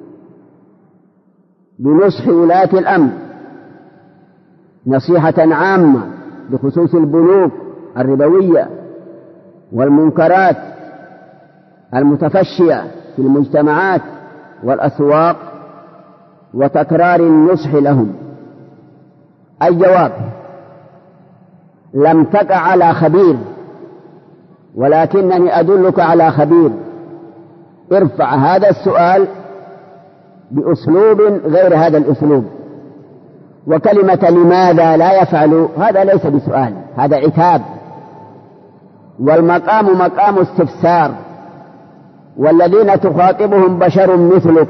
Speaker 2: بنصح ولاة الأمر نصيحة عامة بخصوص البنوك الربوية والمنكرات المتفشية في المجتمعات والأسواق وتكرار النصح لهم؟ الجواب: لم تقع على خبير، ولكنني أدلك على خبير. ارفع هذا السؤال بأسلوب غير هذا الأسلوب. وكلمة لماذا لا يفعل هذا ليس بسؤال، هذا عتاب، والمقام مقام استفسار، والذين تخاطبهم بشر مثلك.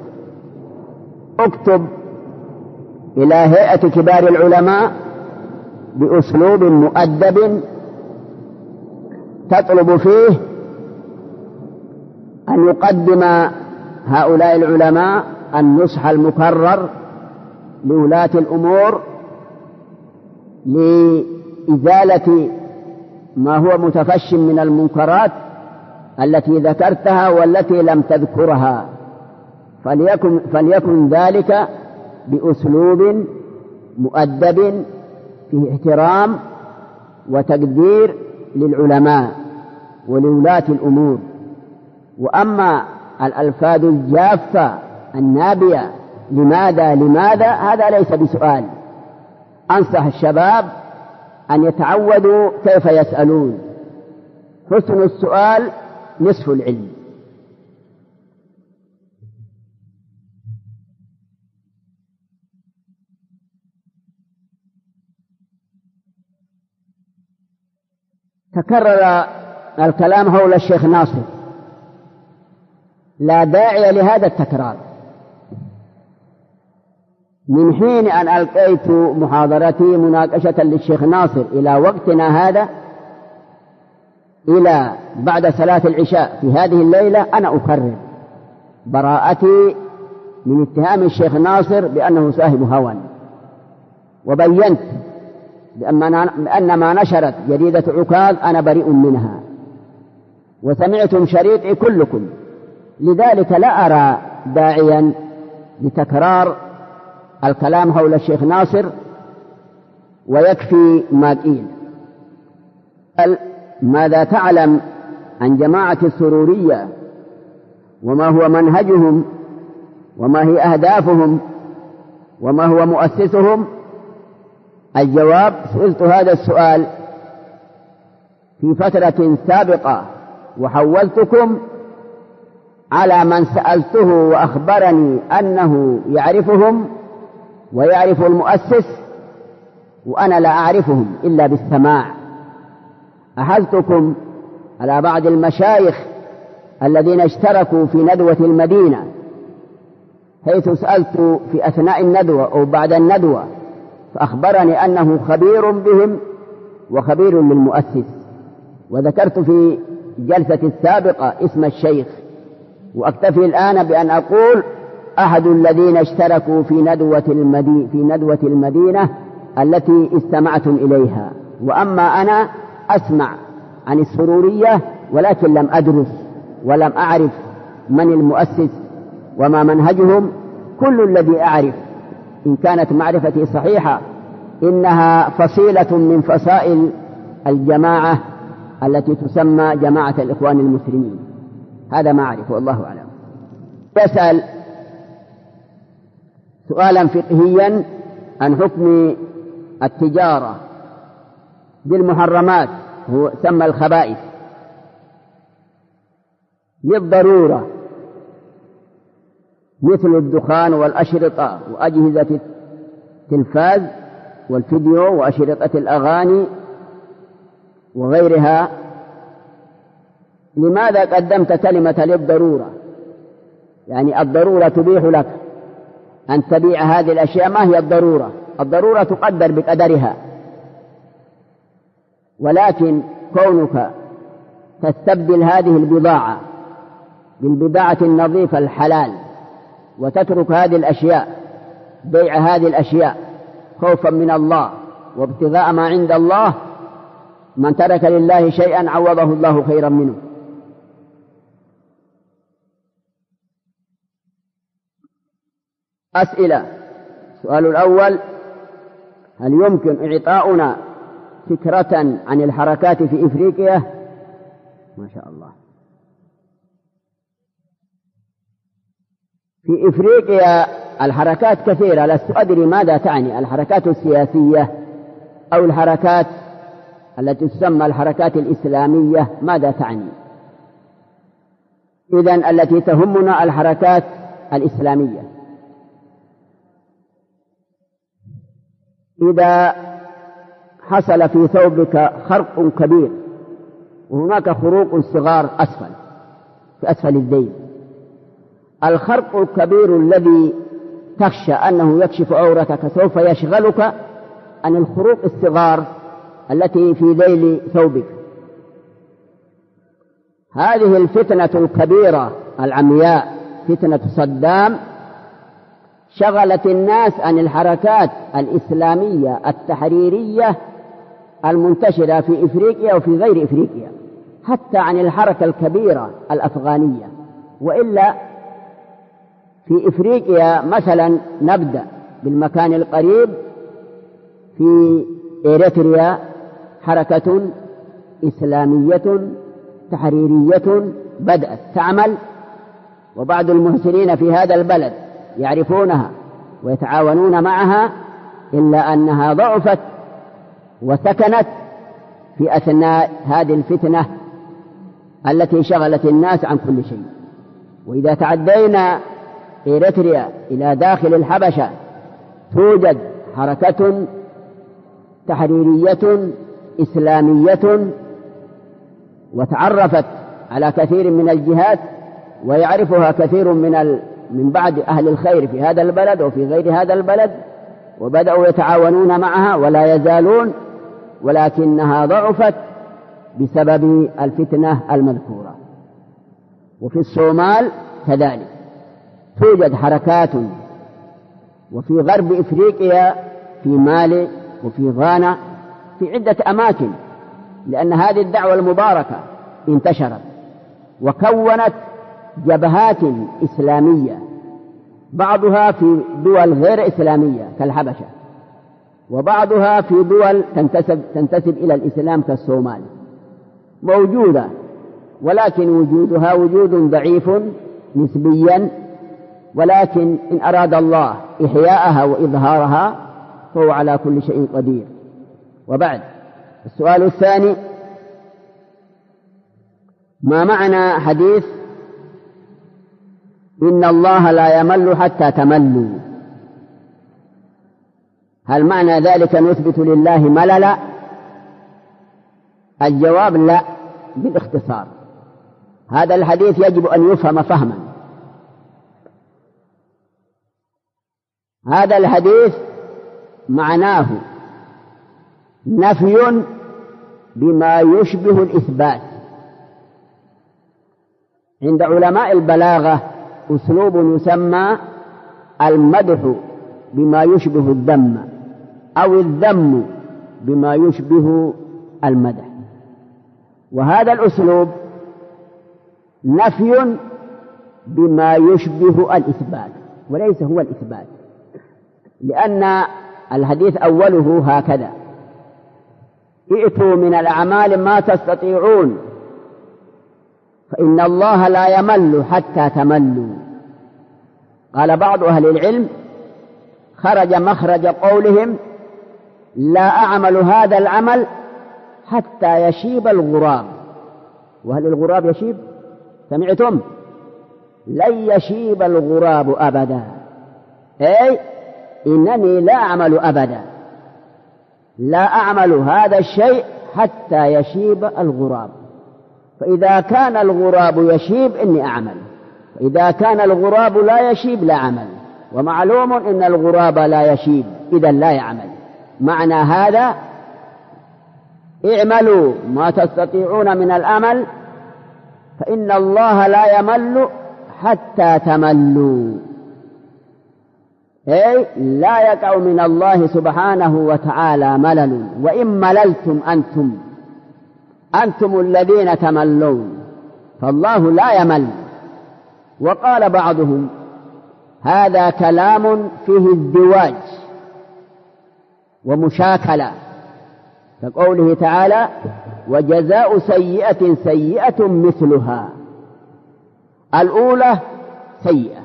Speaker 2: اكتب إلى هيئة كبار العلماء بأسلوب مؤدب تطلب فيه أن يقدم هؤلاء العلماء النصح المكرر لولاة الأمور لإزالة ما هو متفش من المنكرات التي ذكرتها والتي لم تذكرها، فليكن ذلك بأسلوب مؤدب فيه احترام وتقدير للعلماء ولولاة الأمور. وأما الألفاظ الجافة النابية لماذا هذا ليس بسؤال. أنصح الشباب أن يتعودوا كيف يسألون، حسن السؤال نصف العلم. تكرر الكلام حول الشيخ ناصر، لا داعي لهذا التكرار. من حين أن ألقيت محاضرتي مناقشة للشيخ ناصر إلى وقتنا هذا، إلى بعد صلاة العشاء في هذه الليلة، أنا أكرر براءتي من اتهام الشيخ ناصر بأنه صاحب هوى، وبينت بأن ما نشرت جريدة عكاظ أنا بريء منها، وسمعتم شريطي كلكم. لذلك لا أرى داعيا لتكرار الكلام حول الشيخ ناصر، ويكفي ما قيل. ماذا تعلم عن جماعة السرورية وما هو منهجهم وما هي أهدافهم وما هو مؤسسهم؟ الجواب: سئلت هذا السؤال في فترة سابقة، وحولتكم على من سألته وأخبرني أنه يعرفهم ويعرف المؤسس، وأنا لا أعرفهم إلا بالسماع. أحلتكم على بعض المشايخ الذين اشتركوا في ندوة المدينة، حيث سألت في أثناء الندوة أو بعد الندوة، فأخبرني أنه خبير بهم وخبير للمؤسس، وذكرت في الجلسة السابقة اسم الشيخ. وأكتفي الآن بأن أقول أحد الذين اشتركوا في ندوة المدينة التي استمعتم إليها. وأما أنا أسمع عن السرورية ولكن لم أدرس ولم أعرف من المؤسس وما منهجهم. كل الذي أعرف، إن كانت معرفتي صحيحة، إنها فصيلة من فصائل الجماعة التي تسمى جماعة الإخوان المسلمين. هذا ما أعرف والله أعلم. يسأل سؤالا فقهيا عن حكم التجارة بالمحرمات، هو سمى الخبائث، للضرورة، مثل الدخان والأشرطة وأجهزة التلفاز والفيديو وأشرطة الأغاني وغيرها. لماذا قدمت كلمة للضرورة؟ يعني الضرورة تبيح لك أن تبيع هذه الأشياء. ما هي الضرورة؟ الضرورة تقدر بقدرها، ولكن كونك تستبدل هذه البضاعة بالبضاعة النظيفة الحلال وتترك هذه الأشياء، بيع هذه الأشياء خوفا من الله وابتغاء ما عند الله، من ترك لله شيئا عوضه الله خيرا منه. أسئلة. السؤال الأول: هل يمكن إعطاؤنا فكرة عن الحركات في إفريقيا؟ ما شاء الله. في إفريقيا الحركات كثيرة، لست أدري ماذا تعني، الحركات السياسية أو الحركات التي تسمى الحركات الإسلامية، ماذا تعني؟ إذن التي تهمنا الحركات الإسلامية. إذا حصل في ثوبك خرق كبير وهناك خروق صغار في أسفل الذيل، الخرق الكبير الذي تخشى أنه يكشف عورتك سوف يشغلك عن الخروق الصغار التي في ذيل ثوبك. هذه الفتنة الكبيرة العمياء فتنة صدام شغلت الناس عن الحركات الإسلامية التحريرية المنتشرة في إفريقيا وفي غير إفريقيا، حتى عن الحركة الكبيرة الأفغانية. وإلا في إفريقيا مثلا نبدأ بالمكان القريب، في إريتريا حركة إسلامية تحريرية بدأت تعمل، وبعض المحسنين في هذا البلد يعرفونها ويتعاونون معها، إلا أنها ضعفت وسكنت في أثناء هذه الفتنة التي شغلت الناس عن كل شيء. وإذا تعدينا إريتريا إلى داخل الحبشة توجد حركة تحريرية إسلامية وتعرفت على كثير من الجهات، ويعرفها كثير من بعض أهل الخير في هذا البلد وفي غير هذا البلد، وبدأوا يتعاونون معها ولا يزالون، ولكنها ضعفت بسبب الفتنة المذكورة. وفي الصومال كذلك توجد حركات، وفي غرب إفريقيا في مالي وفي غانا في عدة أماكن، لأن هذه الدعوة المباركة انتشرت وكونت جبهات إسلامية، بعضها في دول غير إسلامية كالحبشة، وبعضها في دول تنتسب إلى الإسلام كالصومال موجودة، ولكن وجودها وجود ضعيف نسبيا، ولكن إن أراد الله إحياءها وإظهارها فهو على كل شيء قدير. وبعد، السؤال الثاني: ما معنى حديث إن الله لا يمل حتى تملوا؟ هل معنى ذلك نثبت لله مللا؟ الجواب لا، بالاختصار. هذا الحديث يجب أن يفهم فهما. هذا الحديث معناه نفي بما يشبه الإثبات. عند علماء البلاغة أسلوب يسمى المدح بما يشبه الذم، أو الذم بما يشبه المدح، وهذا الأسلوب نفي بما يشبه الإثبات وليس هو الإثبات، لأن الحديث أوله هكذا: ائتوا من الأعمال ما تستطيعون فإن الله لا يمل حتى تملوا. قال بعض أهل العلم: خرج مخرج قولهم لا أعمل هذا العمل حتى يشيب الغراب. وهل الغراب يشيب؟ سمعتم؟ لن يشيب الغراب أبدا، أي إنني لا أعمل أبدا، لا أعمل هذا الشيء حتى يشيب الغراب. فإذا كان الغراب يشيب إني أعمل، فإذا كان الغراب لا يشيب لا أعمل، ومعلوم إن الغراب لا يشيب إذا لا يعمل. معنى هذا: اعملوا ما تستطيعون من العمل فإن الله لا يمل حتى تملوا، أي لا يقع من الله سبحانه وتعالى ملل، وإن مللتم أنتم الذين تملون، فالله لا يمل. وقال بعضهم: هذا كلام فيه ازدواج ومشاكلة، كقوله تعالى: وجزاء سيئة سيئة مثلها. الأولى سيئة،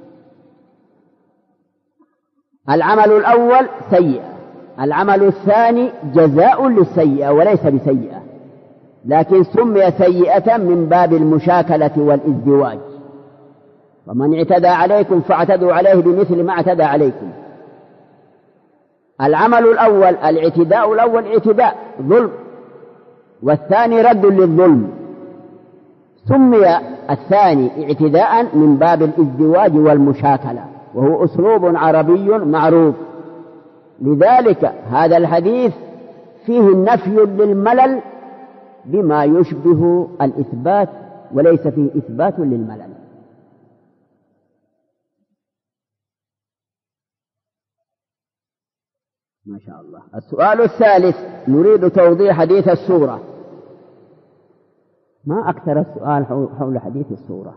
Speaker 2: العمل الأول سيئة، العمل الثاني جزاء للسيئة وليس بسيئة، لكن سمي سيئة من باب المشاكلة والازدواج. ومن اعتدى عليكم فاعتدوا عليه بمثل ما اعتدى عليكم. العمل الأول الاعتداء الأول اعتداء ظلم، والثاني رد للظلم. سمي الثاني اعتداء من باب الازدواج والمشاكلة، وهو أسلوب عربي معروف. لذلك هذا الحديث فيه النفي للملل بما يشبه الإثبات، وليس فيه إثبات للملل. ما شاء الله. السؤال الثالث نريد توضيح حديث السورة. ما أكثر السؤال حول حديث السورة.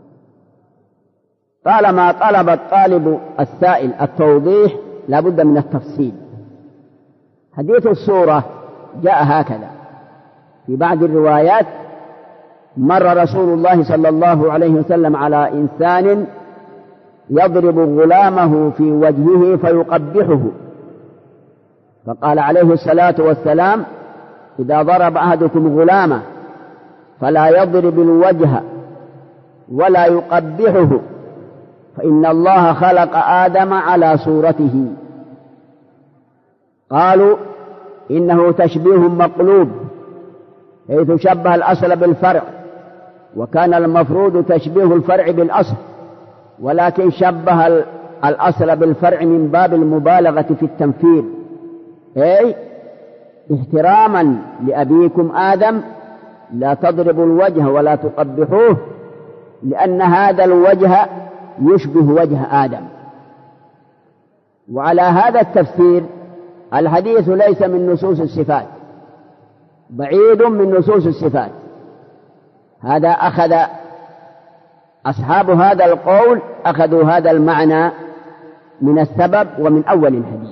Speaker 2: طالما طلب الطالب السائل التوضيح لا بد من التفصيل. حديث السورة جاء هكذا في بعض الروايات: مر رسول الله صلى الله عليه وسلم على إنسان يضرب غلامه في وجهه فيقبحه، فقال عليه الصلاة والسلام: إذا ضرب أحدكم غلامه فلا يضرب الوجه ولا يقبحه، فإن الله خلق آدم على صورته. قالوا: إنه تشبيه مقلوب، حيث شبه الأصل بالفرع، وكان المفروض تشبيه الفرع بالأصل، ولكن شبه الأصل بالفرع من باب المبالغة في التمثيل، أي احتراما لأبيكم آدم لا تضربوا الوجه ولا تقبحوه، لأن هذا الوجه يشبه وجه آدم. وعلى هذا التفسير الحديث ليس من نصوص الصفات، بعيد من نصوص الصفات. هذا أخذ أصحاب هذا القول أخذوا هذا المعنى من السبب ومن أول الحديث.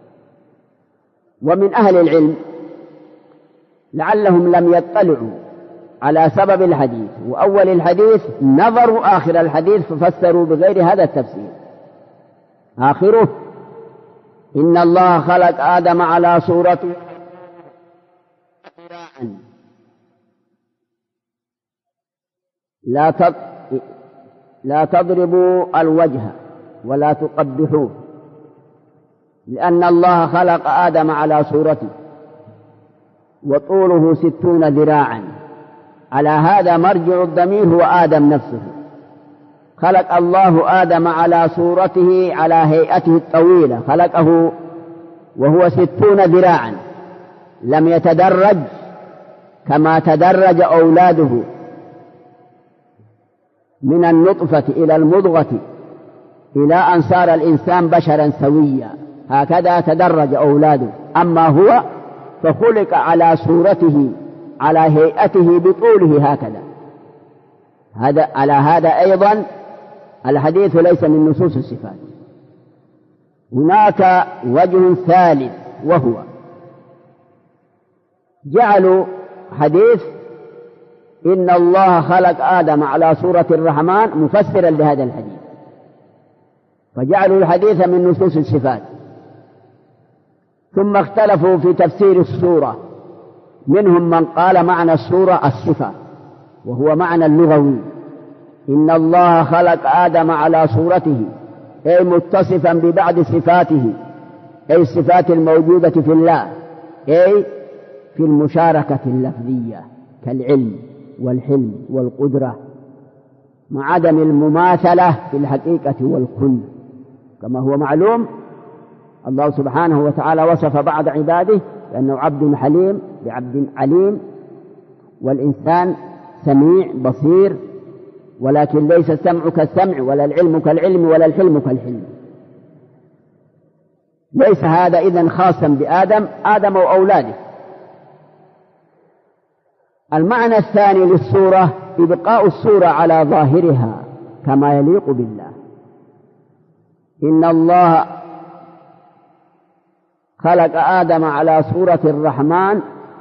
Speaker 2: ومن أهل العلم لعلهم لم يطلعوا على سبب الحديث وأول الحديث، نظروا آخر الحديث ففسروا بغير هذا التفسير. آخره: إن الله خلق آدم على صورته لا تضربوا الوجه ولا تقبحوه، لأن الله خلق آدم على صورته وطوله 60 ذراعا. على هذا مرجع الضمير هو آدم نفسه. خلق الله آدم على صورته على هيئته الطويلة، خلقه وهو 60 ذراعا، لم يتدرج كما تدرج أولاده من النطفة إلى المضغة إلى أن صار الإنسان بشرا سويا، هكذا تدرج أولاده. أما هو فخلق على صورته على هيئته بطوله هكذا. على هذا أيضا الحديث ليس من نصوص الصفات. هناك وجه ثالث، وهو جعلوا حديث إن الله خلق آدم على صورة الرحمن مفسرا لهذا الحديث، فجعلوا الحديث من نصوص الصفات. ثم اختلفوا في تفسير السورة، منهم من قال معنى السورة الصفة، وهو معنى اللغوي: إن الله خلق آدم على صورته، أي متصفا ببعض صفاته، أي الصفات الموجودة في الله، أي في المشاركة اللفظية كالعلم والحلم والقدرة، مع عدم المماثلة في الحقيقة والكن. كما هو معلوم الله سبحانه وتعالى وصف بعض عباده بأنه عبد حليم بعبد عليم، والإنسان سميع بصير، ولكن ليس السمع كالسمع ولا العلم كالعلم ولا الحلم كالحلم. ليس هذا إذن خاصا بآدم وأولاده. المعنى الثاني للسورة إبقاء السورة على ظاهرها كما يليق بالله. إن الله خلق آدم على صورة الرحمن،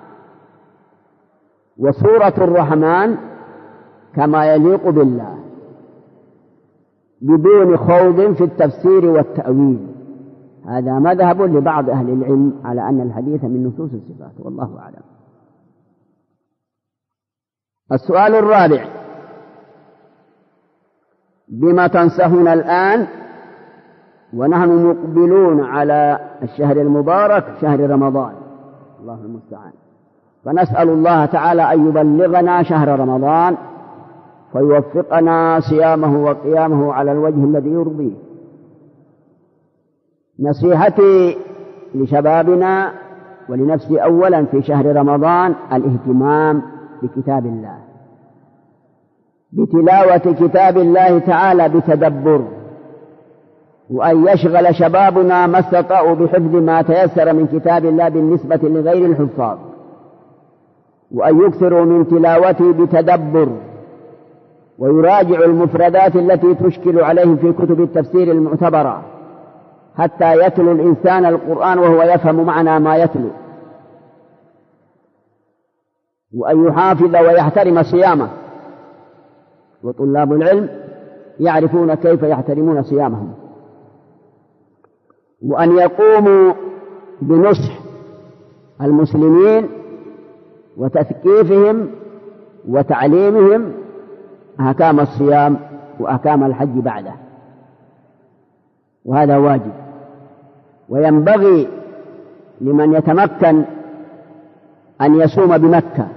Speaker 2: وصورة الرحمن كما يليق بالله، بدون خوض في التفسير والتأويل. هذا مذهب لبعض أهل العلم على أن الحديث من نصوص الصفات، والله أعلم. السؤال الرابع: بما تنصحنا الآن ونحن مقبلون على الشهر المبارك شهر رمضان؟ الله المستعان. فنسأل الله تعالى أن يبلغنا شهر رمضان فيوفقنا صيامه وقيامه على الوجه الذي يرضيه. نصيحتي لشبابنا ولنفسي أولا في شهر رمضان الاهتمام بكتاب الله، بتلاوة كتاب الله تعالى بتدبر، وأن يشغل شبابنا ما استطاعوا بحفظ ما تيسر من كتاب الله بالنسبة لغير الحفاظ، وأن يكثروا من تلاوته بتدبر، ويراجعوا المفردات التي تشكل عليهم في كتب التفسير المعتبرة حتى يتلو الإنسان القرآن وهو يفهم معنى ما يتلو، وأن يحافظ ويحترم صيامه. وطلاب العلم يعرفون كيف يحترمون صيامهم، وأن يقوموا بنصح المسلمين وتثقيفهم وتعليمهم أحكام الصيام وأحكام الحج بعده، وهذا واجب. وينبغي لمن يتمكن أن يصوم بمكة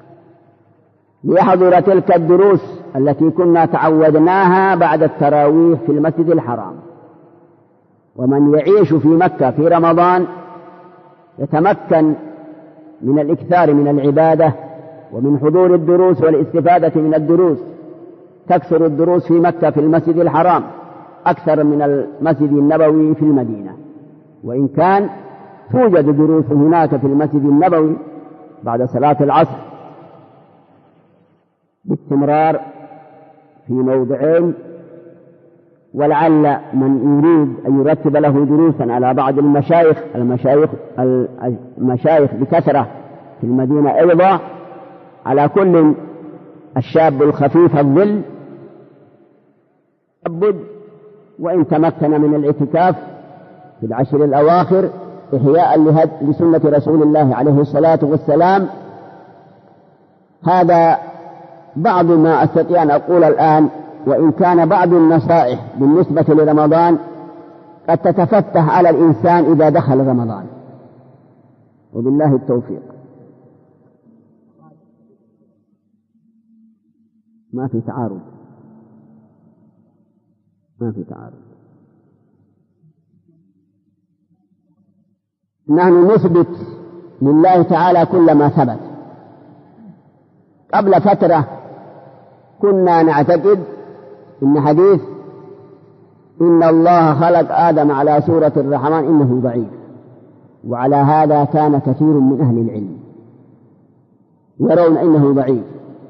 Speaker 2: ليحضر تلك الدروس التي كنا تعودناها بعد التراويح في المسجد الحرام. ومن يعيش في مكة في رمضان يتمكن من الإكثار من العبادة ومن حضور الدروس والاستفادة من الدروس. تكثر الدروس في مكة في المسجد الحرام أكثر من المسجد النبوي في المدينة، وإن كان توجد دروس هناك في المسجد النبوي بعد صلاة العصر باستمرار في موضعين، ولعل من يريد أن يرتب له دروسا على بعض المشايخ بكثرة في المدينة أيضا. على كل الشاب الخفيف الظل يعبد، وإن تمكن من الاعتكاف في العشر الأواخر إحياء لسنة رسول الله عليه الصلاة والسلام. هذا بعض ما أستطيع أن أقول الآن، وإن كان بعض النصائح بالنسبة لرمضان قد تتفتح على الإنسان إذا دخل رمضان، وبالله التوفيق. ما في تعارض. نحن نثبت لله تعالى كل ما ثبت. قبل فترة كنا نعتقد إن حديث إن الله خلق آدم على صورة الرحمن إنه ضعيف، وعلى هذا كان كثير من أهل العلم يرون إنه ضعيف،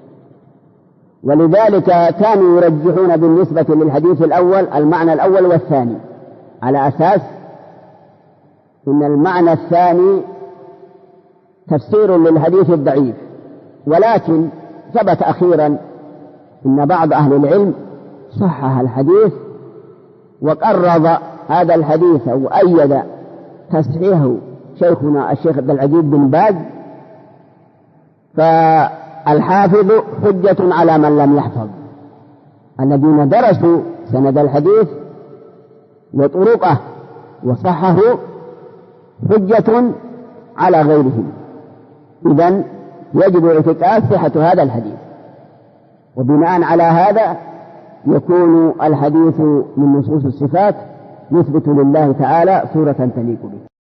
Speaker 2: ولذلك كانوا يرجحون بالنسبة للحديث الأول المعنى الأول والثاني، على أساس إن المعنى الثاني تفسير للحديث الضعيف. ولكن ثبت أخيرا إن بعض أهل العلم صحح الحديث وقرض هذا الحديث وأيد تصحيحه شيخنا الشيخ عبد العزيز بن باز. فالحافظ حجة على من لم يحفظ. الذين درسوا سند الحديث وطرقه وصححوا حجة على غيرهم. إذن يجب اعتقاد صحة هذا الحديث، وبناء على هذا يكون الحديث من نصوص الصفات يثبت لله تعالى صورة تليق به.